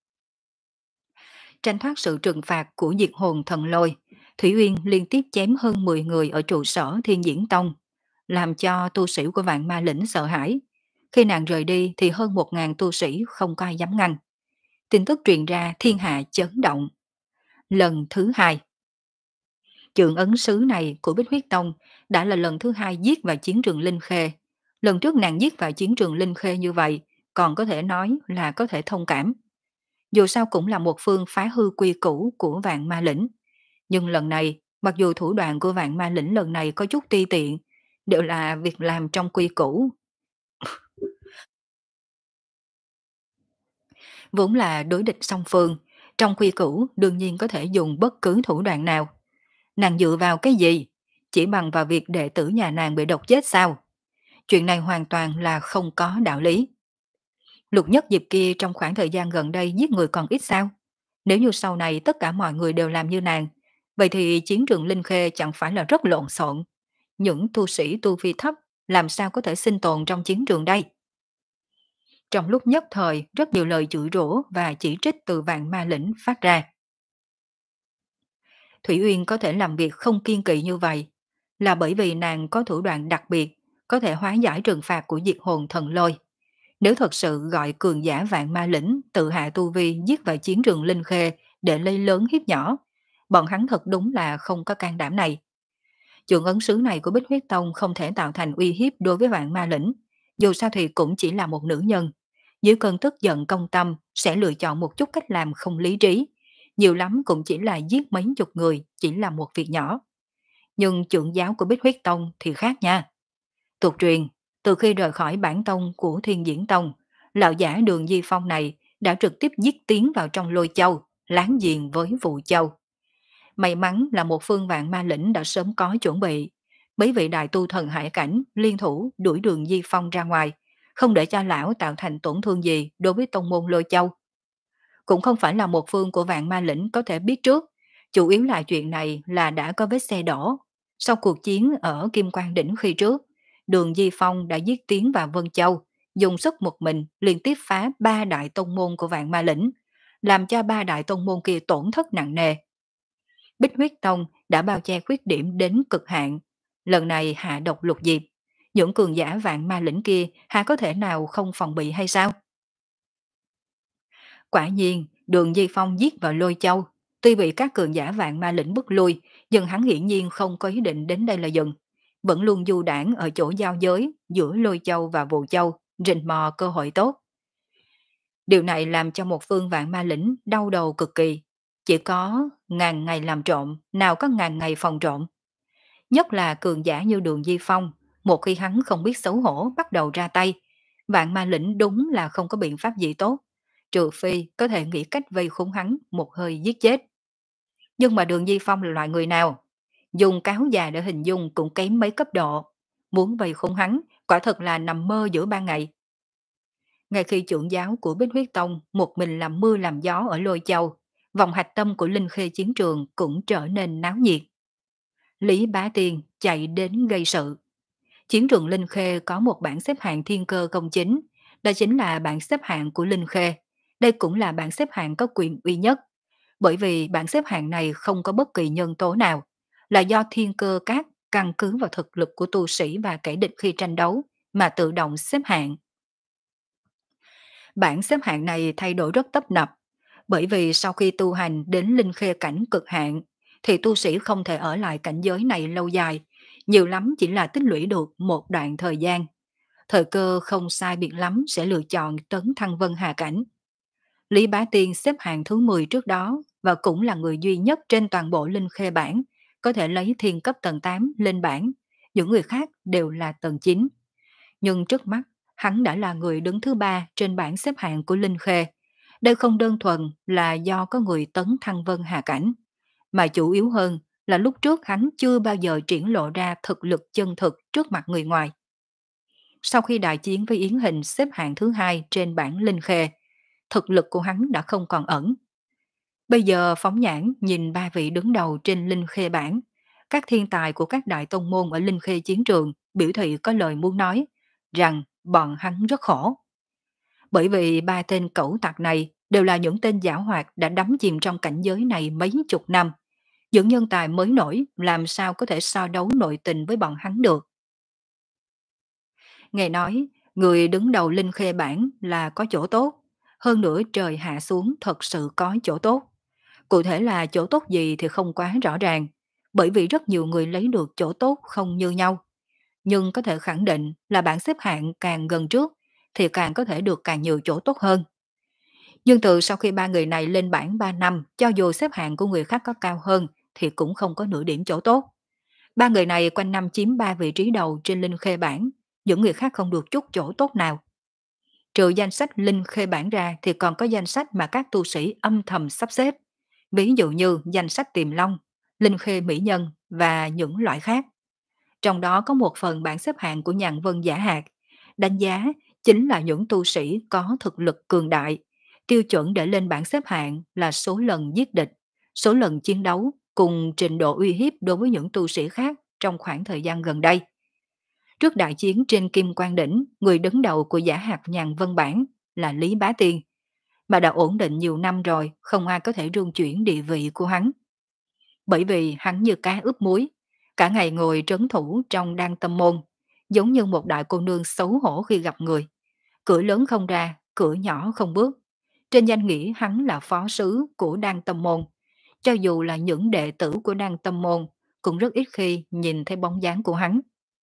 Tranh thoát sự trừng phạt của diệt hồn thần lôi, Thủy Uyên liên tiếp chém hơn mười người ở trụ sở Thiên Diễn Tông, làm cho tu sĩ của Vạn Ma Lĩnh sợ hãi. Khi nàng rời đi thì hơn một ngàn tu sĩ không có ai dám ngăn. Tin tức truyền ra thiên hạ chấn động. Lần thứ hai, Trượng ấn sứ này của Bích Huyết Tông đã là lần thứ hai giết vào chiến trường Linh Khê. Lần trước nàng giết vào chiến trường Linh Khê như vậy, còn có thể nói là có thể thông cảm. Dù sao cũng là một phương phá hư quy củ của Vạn Ma Lĩnh. Nhưng lần này, mặc dù thủ đoạn của Vạn Ma Lĩnh lần này có chút ti tiện, đều là việc làm trong quy củ. Vốn là đối địch song phương, trong quy củ đương nhiên có thể dùng bất cứ thủ đoạn nào. Nàng dựa vào cái gì? Chỉ bằng vào việc đệ tử nhà nàng bị độc chết sao? Chuyện này hoàn toàn là không có đạo lý. Lục nhất dịp kia trong khoảng thời gian gần đây giết người còn ít sao? Nếu như sau này tất cả mọi người đều làm như nàng, vậy thì chiến trường Linh Khê chẳng phải là rất lộn xộn. Những tu sĩ tu vi thấp làm sao có thể sinh tồn trong chiến trường đây? Trong lúc nhất thời, rất nhiều lời chửi rủa và chỉ trích từ vạn ma lĩnh phát ra. Thủy Uyên có thể làm việc không kiên kỵ như vậy, là bởi vì nàng có thủ đoạn đặc biệt, có thể hóa giải trừng phạt của diệt hồn thần lôi. Nếu thật sự gọi cường giả vạn ma lĩnh tự hạ tu vi giết vào chiến trường Linh Khê để lấy lớn hiếp nhỏ, bọn hắn thật đúng là không có can đảm này. Trường ấn sứ này của Bích Huyết Tông không thể tạo thành uy hiếp đối với vạn ma lĩnh, dù sao thì cũng chỉ là một nữ nhân. Dưới cơn tức giận công tâm sẽ lựa chọn một chút cách làm không lý trí, nhiều lắm cũng chỉ là giết mấy chục người, chỉ là một việc nhỏ. Nhưng trưởng giáo của Bích Huyết Tông thì khác nha. Tục truyền, từ khi rời khỏi bản tông của Thiên Diễn Tông, lão giả Đường Di Phong này đã trực tiếp giết tiến vào trong Lôi Châu, láng giềng với Vụ Châu. May mắn là một phương vạn ma lĩnh đã sớm có chuẩn bị. Mấy vị đại tu thần hải cảnh liên thủ đuổi Đường Di Phong ra ngoài, không để cho lão tạo thành tổn thương gì đối với tông môn Lôi Châu. Cũng không phải là một phương của vạn ma lĩnh có thể biết trước, chủ yếu là chuyện này là đã có vết xe đổ. Sau cuộc chiến ở Kim Quang Đỉnh khi trước, Đường Di Phong đã giết tiến vào Vân Châu, dùng sức một mình liên tiếp phá ba đại tông môn của vạn ma lĩnh, làm cho ba đại tông môn kia tổn thất nặng nề. Bích Huyết Tông đã bao che khuyết điểm đến cực hạn, lần này hạ độc lục diệp, những cường giả vạn ma lĩnh kia há có thể nào không phòng bị hay sao? Quả nhiên, Đường Di Phong giết vào Lôi Châu, tuy bị các cường giả vạn ma lĩnh bức lui, nhưng hắn hiển nhiên không có ý định đến đây là dừng, vẫn luôn du đảng ở chỗ giao giới giữa Lôi Châu và Vụ Châu, rình mò cơ hội tốt. Điều này làm cho một phương vạn ma lĩnh đau đầu cực kỳ, chỉ có ngàn ngày làm trộm, nào có ngàn ngày phòng trộm. Nhất là cường giả như Đường Di Phong, một khi hắn không biết xấu hổ bắt đầu ra tay, vạn ma lĩnh đúng là không có biện pháp gì tốt, trừ phi có thể nghĩ cách vây khốn hắn một hơi giết chết. Nhưng mà Đường Di Phong là loại người nào? Dùng cáo già để hình dung cũng kém mấy cấp độ. Muốn vây khốn hắn, quả thật là nằm mơ giữa ban ngày. Ngay khi trưởng giáo của Bích Huyết Tông một mình làm mưa làm gió ở Lôi Châu, vòng hạch tâm của Linh Khê chiến trường cũng trở nên náo nhiệt. Lý Bá Tiên chạy đến gây sự. Chiến trường Linh Khê có một bảng xếp hạng thiên cơ công chính, đó chính là bảng xếp hạng của Linh Khê. Đây cũng là bảng xếp hạng có quyền uy nhất, bởi vì bảng xếp hạng này không có bất kỳ nhân tố nào, là do thiên cơ các căn cứ vào thực lực của tu sĩ và kẻ địch khi tranh đấu mà tự động xếp hạng. Bảng xếp hạng này thay đổi rất tấp nập, bởi vì sau khi tu hành đến Linh Khê cảnh cực hạn, thì tu sĩ không thể ở lại cảnh giới này lâu dài, nhiều lắm chỉ là tích lũy được một đoạn thời gian. Thời cơ không sai biệt lắm sẽ lựa chọn tấn thăng vân hà cảnh. Lý Bá Tiên xếp hạng thứ mười trước đó và cũng là người duy nhất trên toàn bộ Linh Khê bảng có thể lấy thiên cấp tầng tám lên bảng, những người khác đều là tầng chín. Nhưng trước mắt, hắn đã là người đứng thứ ba trên bảng xếp hạng của Linh Khê. Đây không đơn thuần là do có người tấn thăng vân hà cảnh, mà chủ yếu hơn là lúc trước hắn chưa bao giờ triển lộ ra thực lực chân thực trước mặt người ngoài. Sau khi đại chiến với Yến Hình xếp hạng thứ hai trên bảng Linh Khê, thực lực của hắn đã không còn ẩn. Bây giờ phóng nhãn nhìn ba vị đứng đầu trên Linh Khê bảng, các thiên tài của các đại tông môn ở Linh Khê chiến trường biểu thị có lời muốn nói, rằng bọn hắn rất khổ. Bởi vì ba tên cẩu tặc này đều là những tên giảo hoạt đã đắm chìm trong cảnh giới này mấy chục năm. Những nhân tài mới nổi làm sao có thể so đấu nội tình với bọn hắn được. Nghe nói, người đứng đầu Linh Khê bảng là có chỗ tốt, hơn nữa trời hạ xuống thật sự có chỗ tốt. Cụ thể là chỗ tốt gì thì không quá rõ ràng, bởi vì rất nhiều người lấy được chỗ tốt không như nhau. Nhưng có thể khẳng định là bảng xếp hạng càng gần trước thì càng có thể được càng nhiều chỗ tốt hơn. Nhưng từ sau khi ba người này lên bảng ba năm, cho dù xếp hạng của người khác có cao hơn thì cũng không có nửa điểm chỗ tốt. Ba người này quanh năm chiếm ba vị trí đầu trên Linh Khê bảng, những người khác không được chút chỗ tốt nào. Trừ danh sách linh khê bản ra thì còn có danh sách mà các tu sĩ âm thầm sắp xếp. Ví dụ như danh sách Tiềm Long, linh khê mỹ nhân và những loại khác. Trong đó có một phần bảng xếp hạng của nhàn vân giả hạt, đánh giá chính là những tu sĩ có thực lực cường đại. Tiêu chuẩn để lên bảng xếp hạng là số lần giết địch, số lần chiến đấu cùng trình độ uy hiếp đối với những tu sĩ khác trong khoảng thời gian gần đây. Trước đại chiến trên Kim Quan Đỉnh, người đứng đầu của giả hạt nhàn vân bản là Lý Bá Tiên, mà đã ổn định nhiều năm rồi, không ai có thể rung chuyển địa vị của hắn. Bởi vì hắn như cá ướp muối, cả ngày ngồi trấn thủ trong đan tâm môn, giống như một đại cô nương xấu hổ khi gặp người. Cửa lớn không ra, cửa nhỏ không bước. Trên danh nghĩa hắn là phó sứ của đan tâm môn. Cho dù là những đệ tử của đan tâm môn, cũng rất ít khi nhìn thấy bóng dáng của hắn.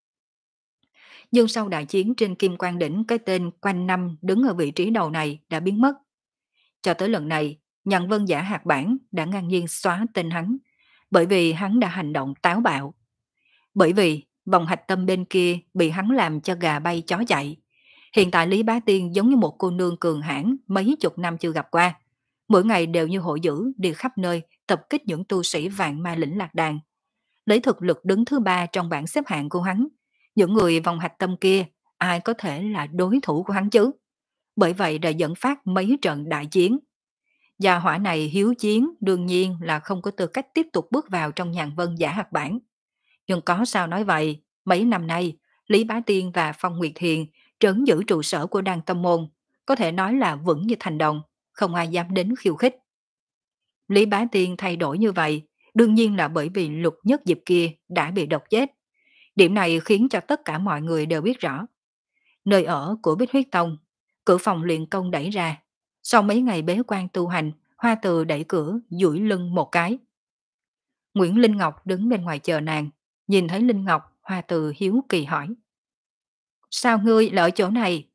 Nhưng sau đại chiến trên Kim Quan Đỉnh, cái tên Quanh Năm đứng ở vị trí đầu này đã biến mất. Cho tới lần này, Nhận Vân Giả hạt bản đã ngang nhiên xóa tên hắn, bởi vì hắn đã hành động táo bạo. Bởi vì vòng hạch tâm bên kia bị hắn làm cho gà bay chó chạy. Hiện tại Lý Bá Tiên giống như một cô nương cường hãn mấy chục năm chưa gặp qua. Mỗi ngày đều như hổ dữ đi khắp nơi tập kích những tu sĩ vạn ma lĩnh lạc đàn. Lấy thực lực đứng thứ ba trong bảng xếp hạng của hắn. Những người vòng hạch tâm kia ai có thể là đối thủ của hắn chứ? Bởi vậy đã dẫn phát mấy trận đại chiến. Gia hỏa này hiếu chiến đương nhiên là không có tư cách tiếp tục bước vào trong nhàn vân giả hạt bản. Nhưng có sao nói vậy, mấy năm nay, Lý Bá Tiên và Phong Nguyệt Thiền trấn giữ trụ sở của Đan Tâm Môn, có thể nói là vững như thành đồng, không ai dám đến khiêu khích. Lý Bá Tiên thay đổi như vậy, đương nhiên là bởi vì Lục Nhất Diệp kia đã bị độc chết. Điểm này khiến cho tất cả mọi người đều biết rõ. Nơi ở của Bích Huyết Tông, cửa phòng luyện công đẩy ra. Sau mấy ngày bế quan tu hành, Hoa Từ đẩy cửa, duỗi lưng một cái. Nguyễn Linh Ngọc đứng bên ngoài chờ nàng, nhìn thấy Linh Ngọc, Hoa Từ hiếu kỳ hỏi. Sao ngươi lại ở chỗ này?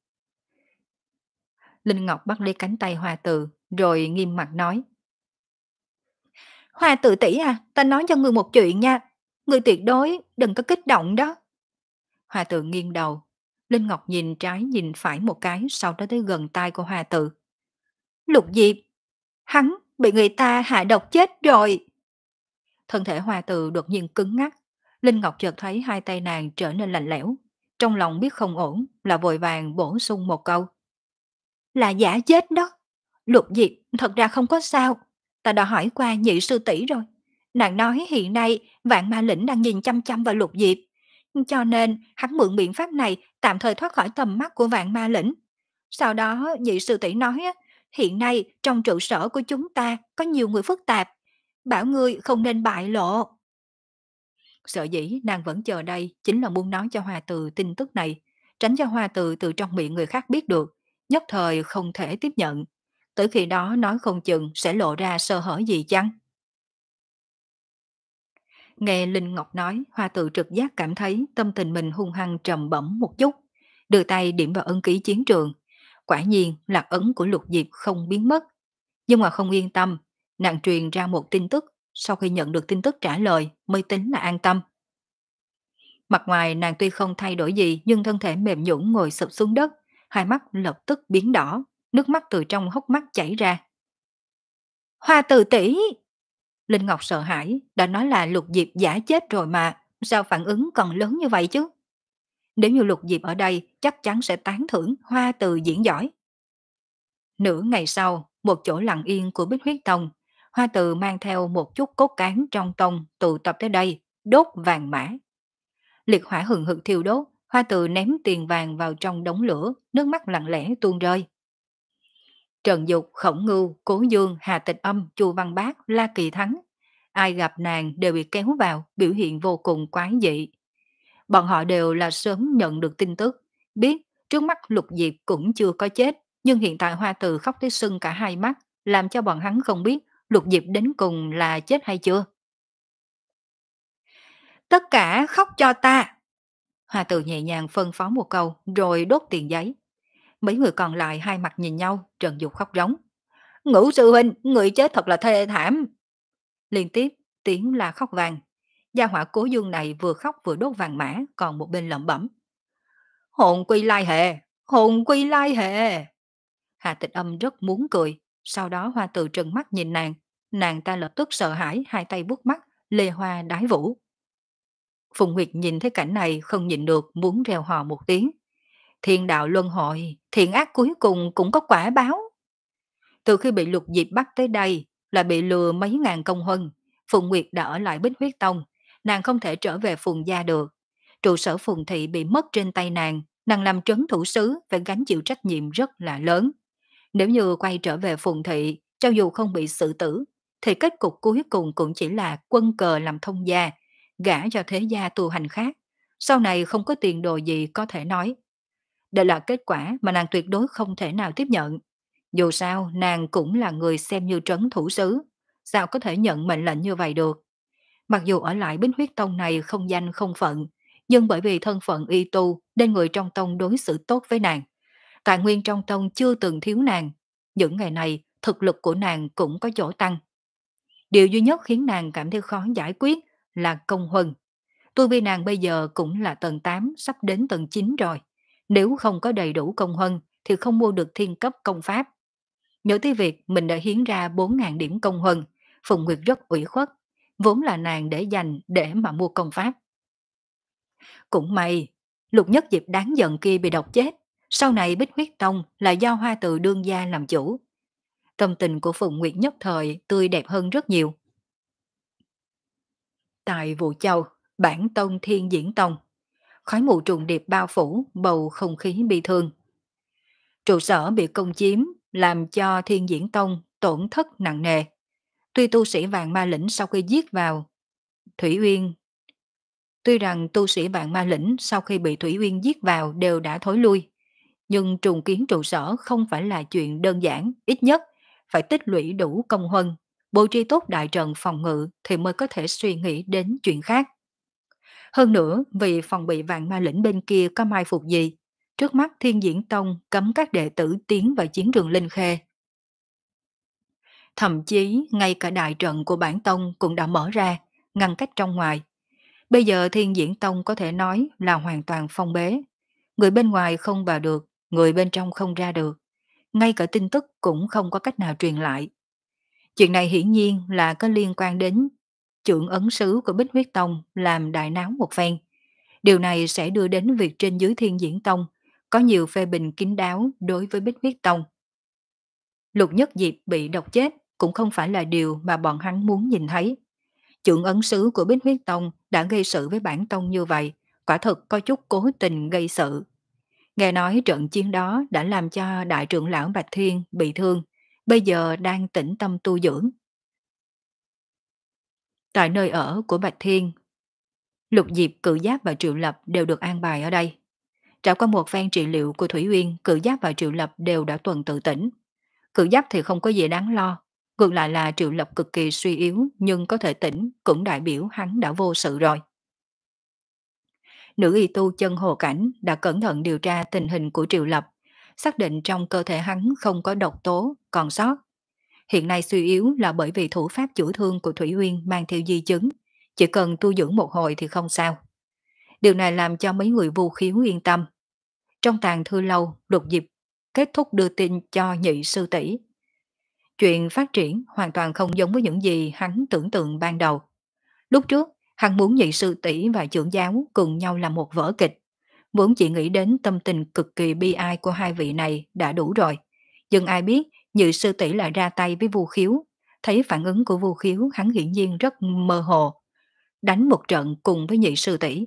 Linh Ngọc bắt lấy cánh tay Hoa Từ, rồi nghiêm mặt nói. Hoa Từ tỷ à, ta nói cho ngươi một chuyện nha. Ngươi tuyệt đối đừng có kích động đó. Hoa Từ nghiêng đầu. Linh Ngọc nhìn trái nhìn phải một cái, sau đó tới gần tai của Hoa Từ. Lục Diệp, hắn bị người ta hạ độc chết rồi. Thân thể Hoa Từ đột nhiên cứng ngắc. Linh Ngọc chợt thấy hai tay nàng trở nên lạnh lẽo. Trong lòng biết không ổn, là vội vàng bổ sung một câu. Là giả chết đó. Lục Diệp thật ra không có sao. Ta đã hỏi qua nhị sư tỷ rồi. Nàng nói hiện nay vạn ma lĩnh đang nhìn chăm chăm vào Lục Diệp. Cho nên hắn mượn biện pháp này tạm thời thoát khỏi tầm mắt của vạn ma lĩnh. Sau đó nhị sư tỷ nói hiện nay trong trụ sở của chúng ta có nhiều người phức tạp. Bảo ngươi không nên bại lộ. Sợ dĩ nàng vẫn chờ đây chính là muốn nói cho Hoa Từ tin tức này, tránh cho Hoa Từ từ trong miệng người khác biết được, nhất thời không thể tiếp nhận. Tới khi đó nói không chừng sẽ lộ ra sơ hở gì chăng? Nghe Linh Ngọc nói, Hoa Từ trực giác cảm thấy tâm tình mình hung hăng trầm bẩm một chút, đưa tay điểm vào ấn ký chiến trường. Quả nhiên lạc ấn của Lục Diệp không biến mất. Nhưng mà không yên tâm, nàng truyền ra một tin tức, sau khi nhận được tin tức trả lời mới tính là an tâm. Mặt ngoài nàng tuy không thay đổi gì nhưng thân thể mềm nhũn ngồi sụp xuống đất, hai mắt lập tức biến đỏ, nước mắt từ trong hốc mắt chảy ra. Hoa Từ tỷ! Linh Ngọc sợ hãi, đã nói là Lục Diệp giả chết rồi mà, sao phản ứng còn lớn như vậy chứ? Nếu như Lục Diệp ở đây chắc chắn sẽ tán thưởng Hoa Từ diễn giỏi. Nửa ngày sau, một chỗ lặng yên của Bích Huyết Tông, Hoa Từ mang theo một chút cốt cán trong tông tụ tập tới đây, đốt vàng mã. Liệt hỏa hừng hực thiêu đốt, Hoa Từ ném tiền vàng vào trong đống lửa, nước mắt lặng lẽ tuôn rơi. Trần Dục, Khổng Ngưu, Cố Dương, Hà Tịch Âm, Chu Văn Bác, La Kỳ Thắng, ai gặp nàng đều bị kéo vào, biểu hiện vô cùng quái dị. Bọn họ đều là sớm nhận được tin tức, biết trước mắt Lục Diệp cũng chưa có chết, nhưng hiện tại Hoa Từ khóc tới sưng cả hai mắt, làm cho bọn hắn không biết Lục Diệp đến cùng là chết hay chưa. Tất cả khóc cho ta! Hoa Từ nhẹ nhàng phân phó một câu, rồi đốt tiền giấy. Mấy người còn lại hai mặt nhìn nhau, Trần Dục khóc rống. Ngũ sư huynh, người chết thật là thê thảm. Liên tiếp, tiếng là khóc vàng. Gia hỏa Cố Dương này vừa khóc vừa đốt vàng mã, còn một bên lẩm bẩm. Hồn quy lai hệ, hồn quy lai hệ. Hà Tịch Âm rất muốn cười, sau đó Hoa Từ trừng mắt nhìn nàng, nàng ta lập tức sợ hãi, hai tay vuốt mắt, lê hoa đái vũ. Phùng Nguyệt nhìn thấy cảnh này không nhịn được muốn reo hò một tiếng. Thiên đạo luân hồi, thiện ác cuối cùng cũng có quả báo. Từ khi bị Lục Diệp bắt tới đây là bị lừa mấy ngàn công huân, Phùng Nguyệt đã ở lại Bích Huyết Tông, nàng không thể trở về Phùng gia được. Trụ sở Phùng thị bị mất trên tay nàng, nàng làm trấn thủ sứ phải gánh chịu trách nhiệm rất là lớn. Nếu như quay trở về Phùng thị, cho dù không bị xử tử, thì kết cục cuối cùng cũng chỉ là quân cờ làm thông gia, gả cho thế gia tu hành khác. Sau này không có tiền đồ gì có thể nói. Đây là kết quả mà nàng tuyệt đối không thể nào tiếp nhận. Dù sao, nàng cũng là người xem như trấn thủ sứ, sao có thể nhận mệnh lệnh như vậy được. Mặc dù ở lại Bính Huyết Tông này không danh không phận, nhưng bởi vì thân phận y tu nên người trong tông đối xử tốt với nàng. Tài nguyên trong tông chưa từng thiếu nàng. Những ngày này, thực lực của nàng cũng có chỗ tăng. Điều duy nhất khiến nàng cảm thấy khó giải quyết là công huân. Tu vi nàng bây giờ cũng là tầng tám, sắp đến tầng chín rồi. Nếu không có đầy đủ công huân thì không mua được thiên cấp công pháp. Nhớ tới việc mình đã hiến ra bốn nghìn điểm công huân, Phùng Nguyệt rất ủy khuất, vốn là nàng để dành để mà mua công pháp. Cũng may, Lục Nhất Diệp đáng giận kia bị độc chết, sau này Bích Huyết Tông là do Hoa Từ đương gia làm chủ. Tâm tình của Phùng Nguyệt nhất thời tươi đẹp hơn rất nhiều. Tại Vũ Châu, Bản Tông Thiên Diễn Tông, khói mù trùng điệp bao phủ, bầu không khí bi thương. Trụ sở bị công chiếm, làm cho Thiên Diễn Tông tổn thất nặng nề. Tuy tu sĩ vạn ma lĩnh sau khi giết vào Thủy Uyên, tuy rằng tu sĩ vạn ma lĩnh sau khi bị Thủy Uyên giết vào đều đã thối lui, nhưng trùng kiến trụ sở không phải là chuyện đơn giản, ít nhất phải tích lũy đủ công huân, bố trí tốt đại trận phòng ngự thì mới có thể suy nghĩ đến chuyện khác. Hơn nữa, vì phòng bị vạn ma lĩnh bên kia có mai phục gì, trước mắt Thiên Diễn Tông cấm các đệ tử tiến vào chiến trường Linh Khê. Thậm chí ngay cả đại trận của bản tông cũng đã mở ra, ngăn cách trong ngoài. Bây giờ Thiên Diễn Tông có thể nói là hoàn toàn phong bế. Người bên ngoài không vào được, người bên trong không ra được. Ngay cả tin tức cũng không có cách nào truyền lại. Chuyện này hiển nhiên là có liên quan đến trưởng ấn sứ của Bích Huyết Tông làm đại náo một phen. Điều này sẽ đưa đến việc trên dưới Thiên Diễn Tông có nhiều phê bình kín đáo đối với Bích Huyết Tông. Lục Nhất Diệp bị độc chết cũng không phải là điều mà bọn hắn muốn nhìn thấy. Trưởng ấn sứ của Bích Huyết Tông đã gây sự với bản tông như vậy, quả thực có chút cố tình gây sự. Nghe nói trận chiến đó đã làm cho đại trưởng lão Bạch Thiên bị thương, bây giờ đang tĩnh tâm tu dưỡng. Tại nơi ở của Bạch Thiên, Lục Diệp, Cự Giáp và Triệu Lập đều được an bài ở đây. Trải qua một phen trị liệu của Thủy Uyên, Cự Giáp và Triệu Lập đều đã tuần tự tỉnh. Cự Giáp thì không có gì đáng lo, ngược lại là Triệu Lập cực kỳ suy yếu nhưng có thể tỉnh, cũng đại biểu hắn đã vô sự rồi. Nữ y tu chân hồ cảnh đã cẩn thận điều tra tình hình của Triệu Lập, xác định trong cơ thể hắn không có độc tố còn sót. Hiện nay suy yếu là bởi vì thủ pháp chữa thương của Thủy Uyên mang theo di chứng, chỉ cần tu dưỡng một hồi thì không sao. Điều này làm cho mấy người vu khiếu yên tâm. Trong tàng thư lâu, Lục Diệp kết thúc đưa tin cho nhị sư tỷ. Chuyện phát triển hoàn toàn không giống với những gì hắn tưởng tượng ban đầu. Lúc trước, hắn muốn nhị sư tỷ và trưởng giáo cùng nhau làm một vở kịch. Vốn chỉ nghĩ đến tâm tình cực kỳ bi ai của hai vị này đã đủ rồi. Nhưng ai biết nhị sư tỷ lại ra tay với Vu Khiếu. Thấy phản ứng của Vu Khiếu, hắn hiển nhiên rất mơ hồ. Đánh một trận cùng với nhị sư tỷ.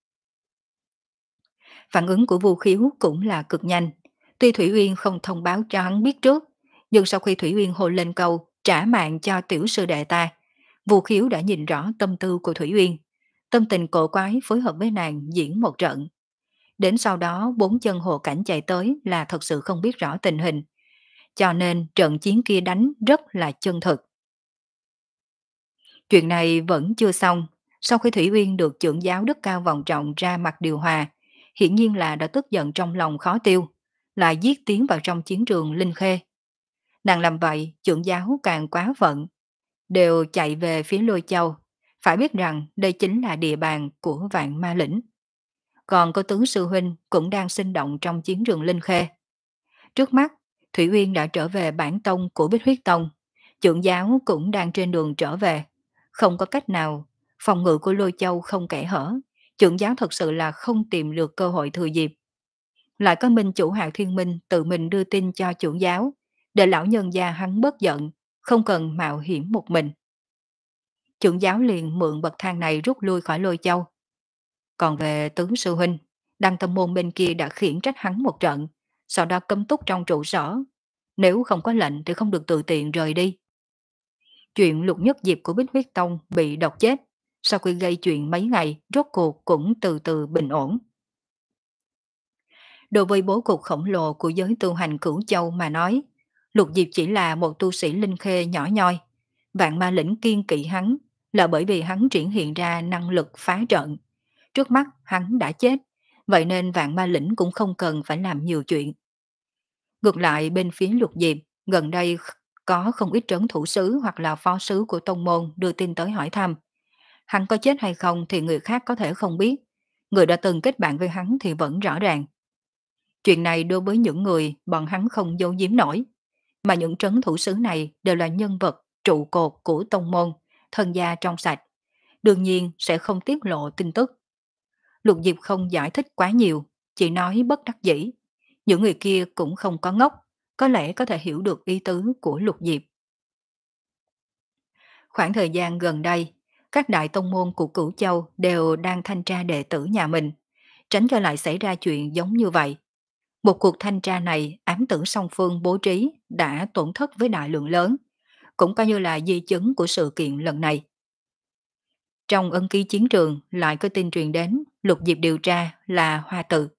Phản ứng của Vu Khiếu cũng là cực nhanh. Tuy Thủy Uyên không thông báo cho hắn biết trước, nhưng sau khi Thủy Uyên hô lên câu trả mạng cho tiểu sư đệ ta, Vu Khiếu đã nhìn rõ tâm tư của Thủy Uyên. Tâm tình cổ quái phối hợp với nàng diễn một trận. Đến sau đó bốn chân hồ cảnh chạy tới là thật sự không biết rõ tình hình. Cho nên trận chiến kia đánh rất là chân thực. Chuyện này vẫn chưa xong. Sau khi Thủy Uyên được trưởng giáo đức cao vọng trọng ra mặt điều hòa, hiển nhiên là đã tức giận trong lòng khó tiêu, lại giết tiến vào trong chiến trường Linh Khê. Nàng làm vậy, trưởng giáo càng quá phận, đều chạy về phía Lôi Châu, phải biết rằng đây chính là địa bàn của Vạn Ma Lĩnh. còn có tướng sư huynh cũng đang sinh động trong chiến trường Linh Khê. Trước mắt, Thủy Uyên đã trở về bản tông của Bích Huyết Tông, trưởng giáo cũng đang trên đường trở về. Không có cách nào, phòng ngự của Lôi Châu không kẽ hở, trưởng giáo thật sự là không tìm được cơ hội thừa dịp. Lại có minh chủ Hạo Thiên Minh tự mình đưa tin cho trưởng giáo, để lão nhân gia hắn bớt giận, không cần mạo hiểm một mình. Trưởng giáo liền mượn bậc thang này rút lui khỏi Lôi Châu. Còn về tướng sư huynh, Đăng Tâm Môn bên kia đã khiển trách hắn một trận, sau đó cấm túc trong trụ sở. Nếu không có lệnh thì không được tự tiện rời đi. Chuyện Lục Nhất Diệp của Bích Huyết Tông bị độc chết, sau khi gây chuyện mấy ngày, rốt cuộc cũng từ từ bình ổn. Đối với bố cục khổng lồ của giới tu hành Cửu Châu mà nói, Lục Diệp chỉ là một tu sĩ linh khê nhỏ nhoi. Vạn Ma Lĩnh kiên kỵ hắn là bởi vì hắn triển hiện ra năng lực phá trận. Trước mắt hắn đã chết, vậy nên Vạn Ma Lĩnh cũng không cần phải làm nhiều chuyện. Ngược lại bên phía Lục Diệp, gần đây có không ít trấn thủ sứ hoặc là phó sứ của tông môn đưa tin tới hỏi thăm. Hắn có chết hay không thì người khác có thể không biết, người đã từng kết bạn với hắn thì vẫn rõ ràng. Chuyện này đối với những người bọn hắn không giấu giếm nổi, mà những trấn thủ sứ này đều là nhân vật trụ cột của tông môn, thân gia trong sạch, đương nhiên sẽ không tiết lộ tin tức. Lục Diệp không giải thích quá nhiều, chỉ nói bất đắc dĩ. Những người kia cũng không có ngốc, có lẽ có thể hiểu được ý tứ của Lục Diệp. Khoảng thời gian gần đây, các đại tông môn của Cửu Châu đều đang thanh tra đệ tử nhà mình, tránh cho lại xảy ra chuyện giống như vậy. Một cuộc thanh tra này ám tử song phương bố trí đã tổn thất với đại lượng lớn, cũng coi như là di chứng của sự kiện lần này. Trong ân ký chiến trường lại có tin truyền đến, Lục Diệp điều tra là Hoa Tự.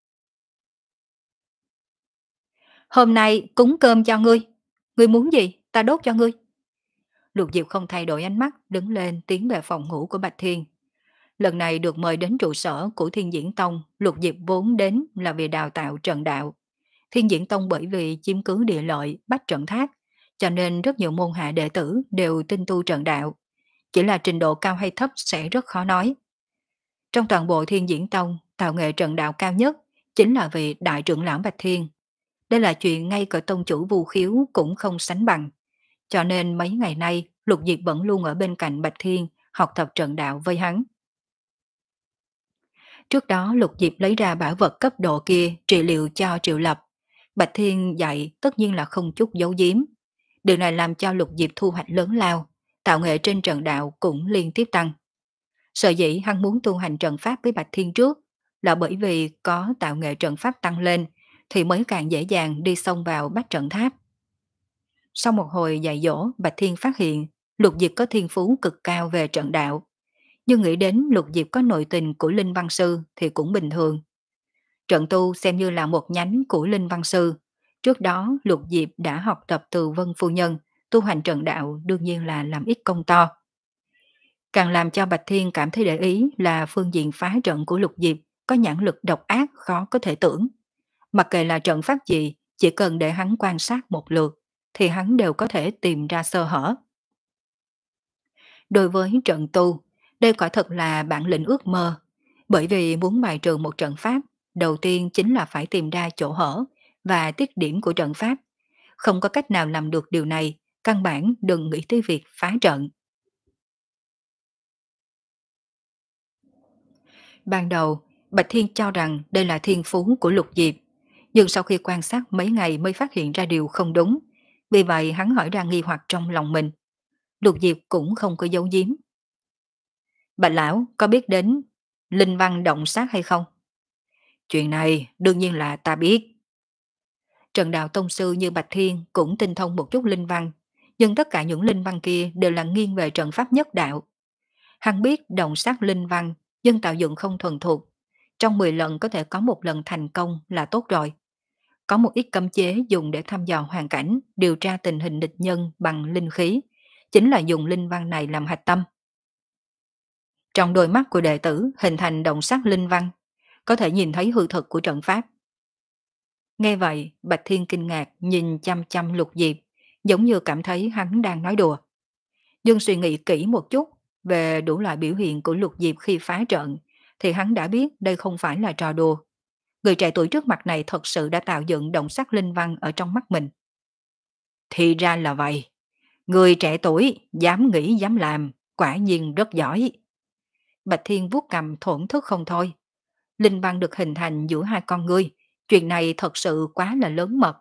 Hôm nay cúng cơm cho ngươi, ngươi muốn gì, ta đốt cho ngươi. Lục Diệp không thay đổi ánh mắt, đứng lên tiến về phòng ngủ của Bạch Thiên. Lần này được mời đến trụ sở của Thiên Diễn Tông, Lục Diệp vốn đến là vì đào tạo trận đạo. Thiên Diễn Tông bởi vì chiếm cứ địa lợi, bách trận thác, cho nên rất nhiều môn hạ đệ tử đều tinh tu trận đạo. Chỉ là trình độ cao hay thấp sẽ rất khó nói. Trong toàn bộ Thiên Diễn Tông, tạo nghệ trận đạo cao nhất chính là vị đại trưởng lão Bạch Thiên. Đây là chuyện ngay cả tông chủ Vu Khiếu cũng không sánh bằng. Cho nên mấy ngày nay, Lục Diệp vẫn luôn ở bên cạnh Bạch Thiên, học tập trận đạo với hắn. Trước đó Lục Diệp lấy ra bảo vật cấp độ kia trị liệu cho Triệu Lập. Bạch Thiên dạy tất nhiên là không chút giấu giếm. Điều này làm cho Lục Diệp thu hoạch lớn lao, tạo nghệ trên trận đạo cũng liên tiếp tăng. Sở dĩ hắn muốn tu hành trận pháp với Bạch Thiên trước là bởi vì có tạo nghệ trận pháp tăng lên thì mới càng dễ dàng đi xông vào bách trận tháp. Sau một hồi dạy dỗ, Bạch Thiên phát hiện Lục Diệp có thiên phú cực cao về trận đạo. Nhưng nghĩ đến Lục Diệp có nội tình của Linh Văn Sư thì cũng bình thường. Trận tu xem như là một nhánh của Linh Văn Sư. Trước đó Lục Diệp đã học tập từ Vân Phu Nhân, tu hành trận đạo đương nhiên là làm ít công to. Càng làm cho Bạch Thiên cảm thấy để ý là phương diện phá trận của Lục Diệp có nhãn lực độc ác khó có thể tưởng. Mặc kệ là trận pháp gì, chỉ cần để hắn quan sát một lượt, thì hắn đều có thể tìm ra sơ hở. Đối với trận tu, đây quả thật là bản lĩnh ước mơ, bởi vì muốn bài trừ một trận pháp, đầu tiên chính là phải tìm ra chỗ hở và tiết điểm của trận pháp. Không có cách nào làm được điều này, căn bản đừng nghĩ tới việc phá trận. Ban đầu, Bạch Thiên cho rằng đây là thiên phú của Lục Diệp, nhưng sau khi quan sát mấy ngày mới phát hiện ra điều không đúng. Vì vậy hắn hỏi ra nghi hoặc trong lòng mình. Lục Diệp cũng không có giấu giếm. Bạch lão có biết đến linh văn động sát hay không? Chuyện này đương nhiên là ta biết. Trần đạo tông sư như Bạch Thiên cũng tinh thông một chút linh văn, nhưng tất cả những linh văn kia đều là nghiêng về trận pháp nhất đạo. Hắn biết động sát linh văn, nhưng tạo dựng không thuần thục. Trong mười lần có thể có một lần thành công là tốt rồi. Có một ít cấm chế dùng để thăm dò hoàn cảnh, điều tra tình hình địch nhân bằng linh khí, chính là dùng linh văn này làm hạch tâm. Trong đôi mắt của đệ tử hình thành động sắc linh văn, có thể nhìn thấy hư thực của trận pháp. Nghe vậy, Bạch Thiên kinh ngạc nhìn chăm chăm Lục Diệp, giống như cảm thấy hắn đang nói đùa. Nhưng suy nghĩ kỹ một chút về đủ loại biểu hiện của Lục Diệp khi phá trận, thì hắn đã biết đây không phải là trò đùa. Người trẻ tuổi trước mặt này thật sự đã tạo dựng động sắc linh văn ở trong mắt mình. Thì ra là vậy. Người trẻ tuổi, dám nghĩ dám làm, quả nhiên rất giỏi. Bạch Thiên vuốt cầm thổn thức không thôi. Linh văn được hình thành giữa hai con ngươi. Chuyện này thật sự quá là lớn mật.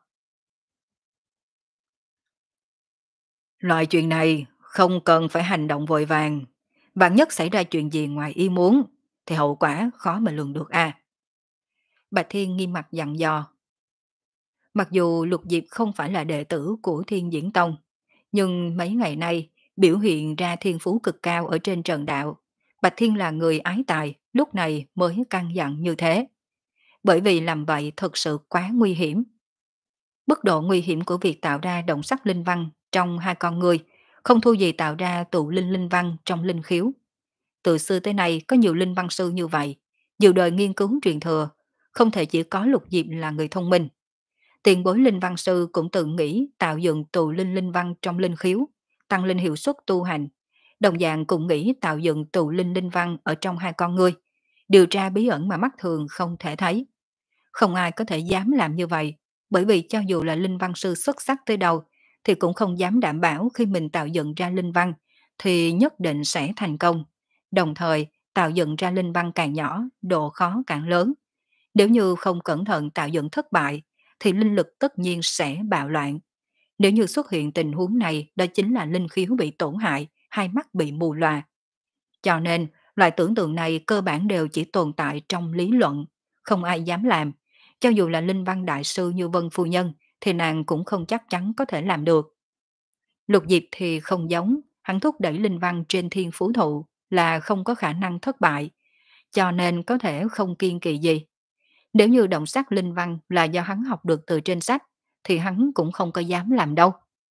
Loại chuyện này không cần phải hành động vội vàng. Vạn nhất xảy ra chuyện gì ngoài ý muốn, thì hậu quả khó mà lường được à. Bạch Thiên nghiêm mặt dặn dò. Mặc dù Lục Diệp không phải là đệ tử của Thiên Diễn Tông, nhưng mấy ngày nay biểu hiện ra thiên phú cực cao ở trên trận đạo. Bạch Thiên là người ái tài, lúc này mới căn dặn như thế. Bởi vì làm vậy thật sự quá nguy hiểm. Mức độ nguy hiểm của việc tạo ra động sắc linh văn trong hai con người không thua gì tạo ra tụ linh linh văn trong linh khiếu. Từ xưa tới nay có nhiều linh văn sư như vậy, nhiều đời nghiên cứu truyền thừa, không thể chỉ có Lục Diệp là người thông minh. Tiền bối linh văn sư cũng tự nghĩ tạo dựng tụ linh linh văn trong linh khiếu, tăng linh hiệu suất tu hành. Đồng dạng cũng nghĩ tạo dựng tụ linh linh văn ở trong hai con ngươi, điều tra bí ẩn mà mắt thường không thể thấy. Không ai có thể dám làm như vậy, bởi vì cho dù là linh văn sư xuất sắc tới đâu, thì cũng không dám đảm bảo khi mình tạo dựng ra linh văn, thì nhất định sẽ thành công. Đồng thời, tạo dựng ra linh văn càng nhỏ, độ khó càng lớn. Nếu như không cẩn thận tạo dựng thất bại, thì linh lực tất nhiên sẽ bạo loạn. Nếu như xuất hiện tình huống này, đó chính là linh khiếu bị tổn hại, hai mắt bị mù lòa. Cho nên, loại tưởng tượng này cơ bản đều chỉ tồn tại trong lý luận, không ai dám làm. Cho dù là linh văn đại sư như Vân Phu Nhân, thì nàng cũng không chắc chắn có thể làm được. Lục Diệp thì không giống, hắn thúc đẩy linh văn trên thiên phú thụ là không có khả năng thất bại, cho nên có thể không kiên kỳ gì. Nếu như động sắc linh văn là do hắn học được từ trên sách, thì hắn cũng không có dám làm đâu.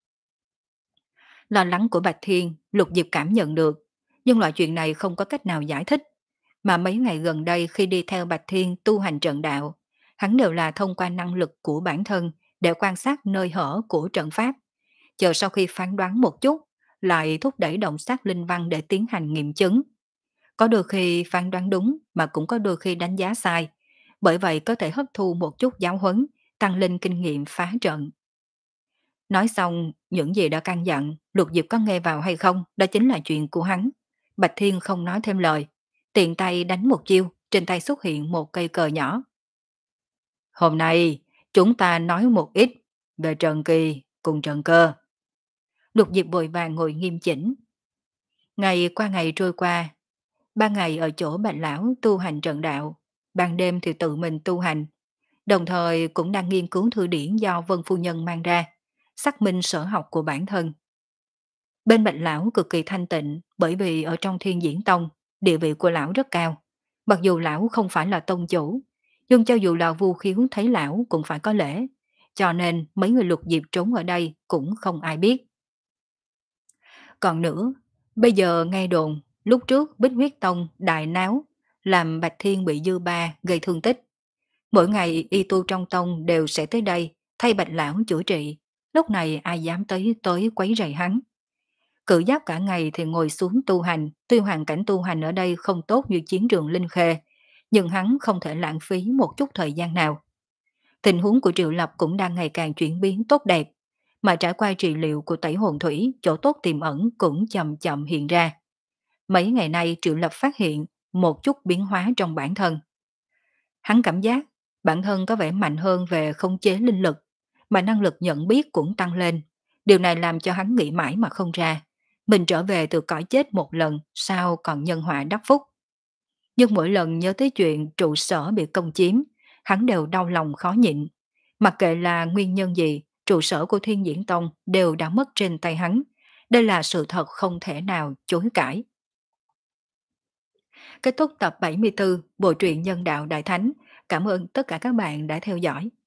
Lo lắng của Bạch Thiên, Lục Diệp cảm nhận được, nhưng loại chuyện này không có cách nào giải thích. Mà mấy ngày gần đây khi đi theo Bạch Thiên tu hành trận đạo, hắn đều là thông qua năng lực của bản thân để quan sát nơi hở của trận pháp. Chờ sau khi phán đoán một chút, lại thúc đẩy động sát linh văn để tiến hành nghiệm chứng. Có đôi khi phán đoán đúng mà cũng có đôi khi đánh giá sai, bởi vậy có thể hấp thu một chút giáo huấn, tăng lên kinh nghiệm phá trận. Nói xong những gì đã căn dặn, Lục Diệp có nghe vào hay không, đó chính là chuyện của hắn. Bạch Thiên không nói thêm lời, tiện tay đánh một chiêu, trên tay xuất hiện một cây cờ nhỏ. Hôm nay, chúng ta nói một ít về Trần Kỳ cùng Trần Cơ. Lục Diệp vội vàng ngồi nghiêm chỉnh. Ngày qua ngày trôi qua, ban ngày ở chỗ Bạch Lão tu hành trận đạo, ban đêm thì tự mình tu hành, đồng thời cũng đang nghiên cứu thư điển do Vân Phu Nhân mang ra, xác minh sở học của bản thân. Bên Bạch Lão cực kỳ thanh tịnh bởi vì ở trong Thiên Diễn Tông, địa vị của Lão rất cao. Mặc dù Lão không phải là tông chủ, nhưng cho dù là Vu Khiếu thấy Lão cũng phải có lễ, cho nên mấy người Lục Diệp trốn ở đây cũng không ai biết. Còn nữa, bây giờ nghe đồn, lúc trước Bích Huyết Tông đại náo, làm Bạch Thiên bị dư ba gây thương tích. Mỗi ngày y tu trong tông đều sẽ tới đây, thay Bạch Lão chữa trị. Lúc này ai dám tới tới quấy rầy hắn. Cự giáp cả ngày thì ngồi xuống tu hành, tuy hoàn cảnh tu hành ở đây không tốt như chiến trường Linh Khê, nhưng hắn không thể lãng phí một chút thời gian nào. Tình huống của Triệu Lập cũng đang ngày càng chuyển biến tốt đẹp, mà trải qua trị liệu của tẩy hồn thủy, chỗ tốt tiềm ẩn cũng chậm chậm hiện ra. Mấy ngày nay Triệu Lập phát hiện một chút biến hóa trong bản thân. Hắn cảm giác bản thân có vẻ mạnh hơn về khống chế linh lực, mà năng lực nhận biết cũng tăng lên. Điều này làm cho hắn nghĩ mãi mà không ra. Mình trở về từ cõi chết một lần, sao còn nhân họa đắc phúc. Nhưng mỗi lần nhớ tới chuyện trụ sở bị công chiếm, hắn đều đau lòng khó nhịn. Mặc kệ là nguyên nhân gì, trụ sở của Thiên Diễn Tông đều đã mất trên tay hắn. Đây là sự thật không thể nào chối cãi. Kết thúc tập bảy mươi tư Bộ truyện Nhân đạo Đại Thánh. Cảm ơn tất cả các bạn đã theo dõi.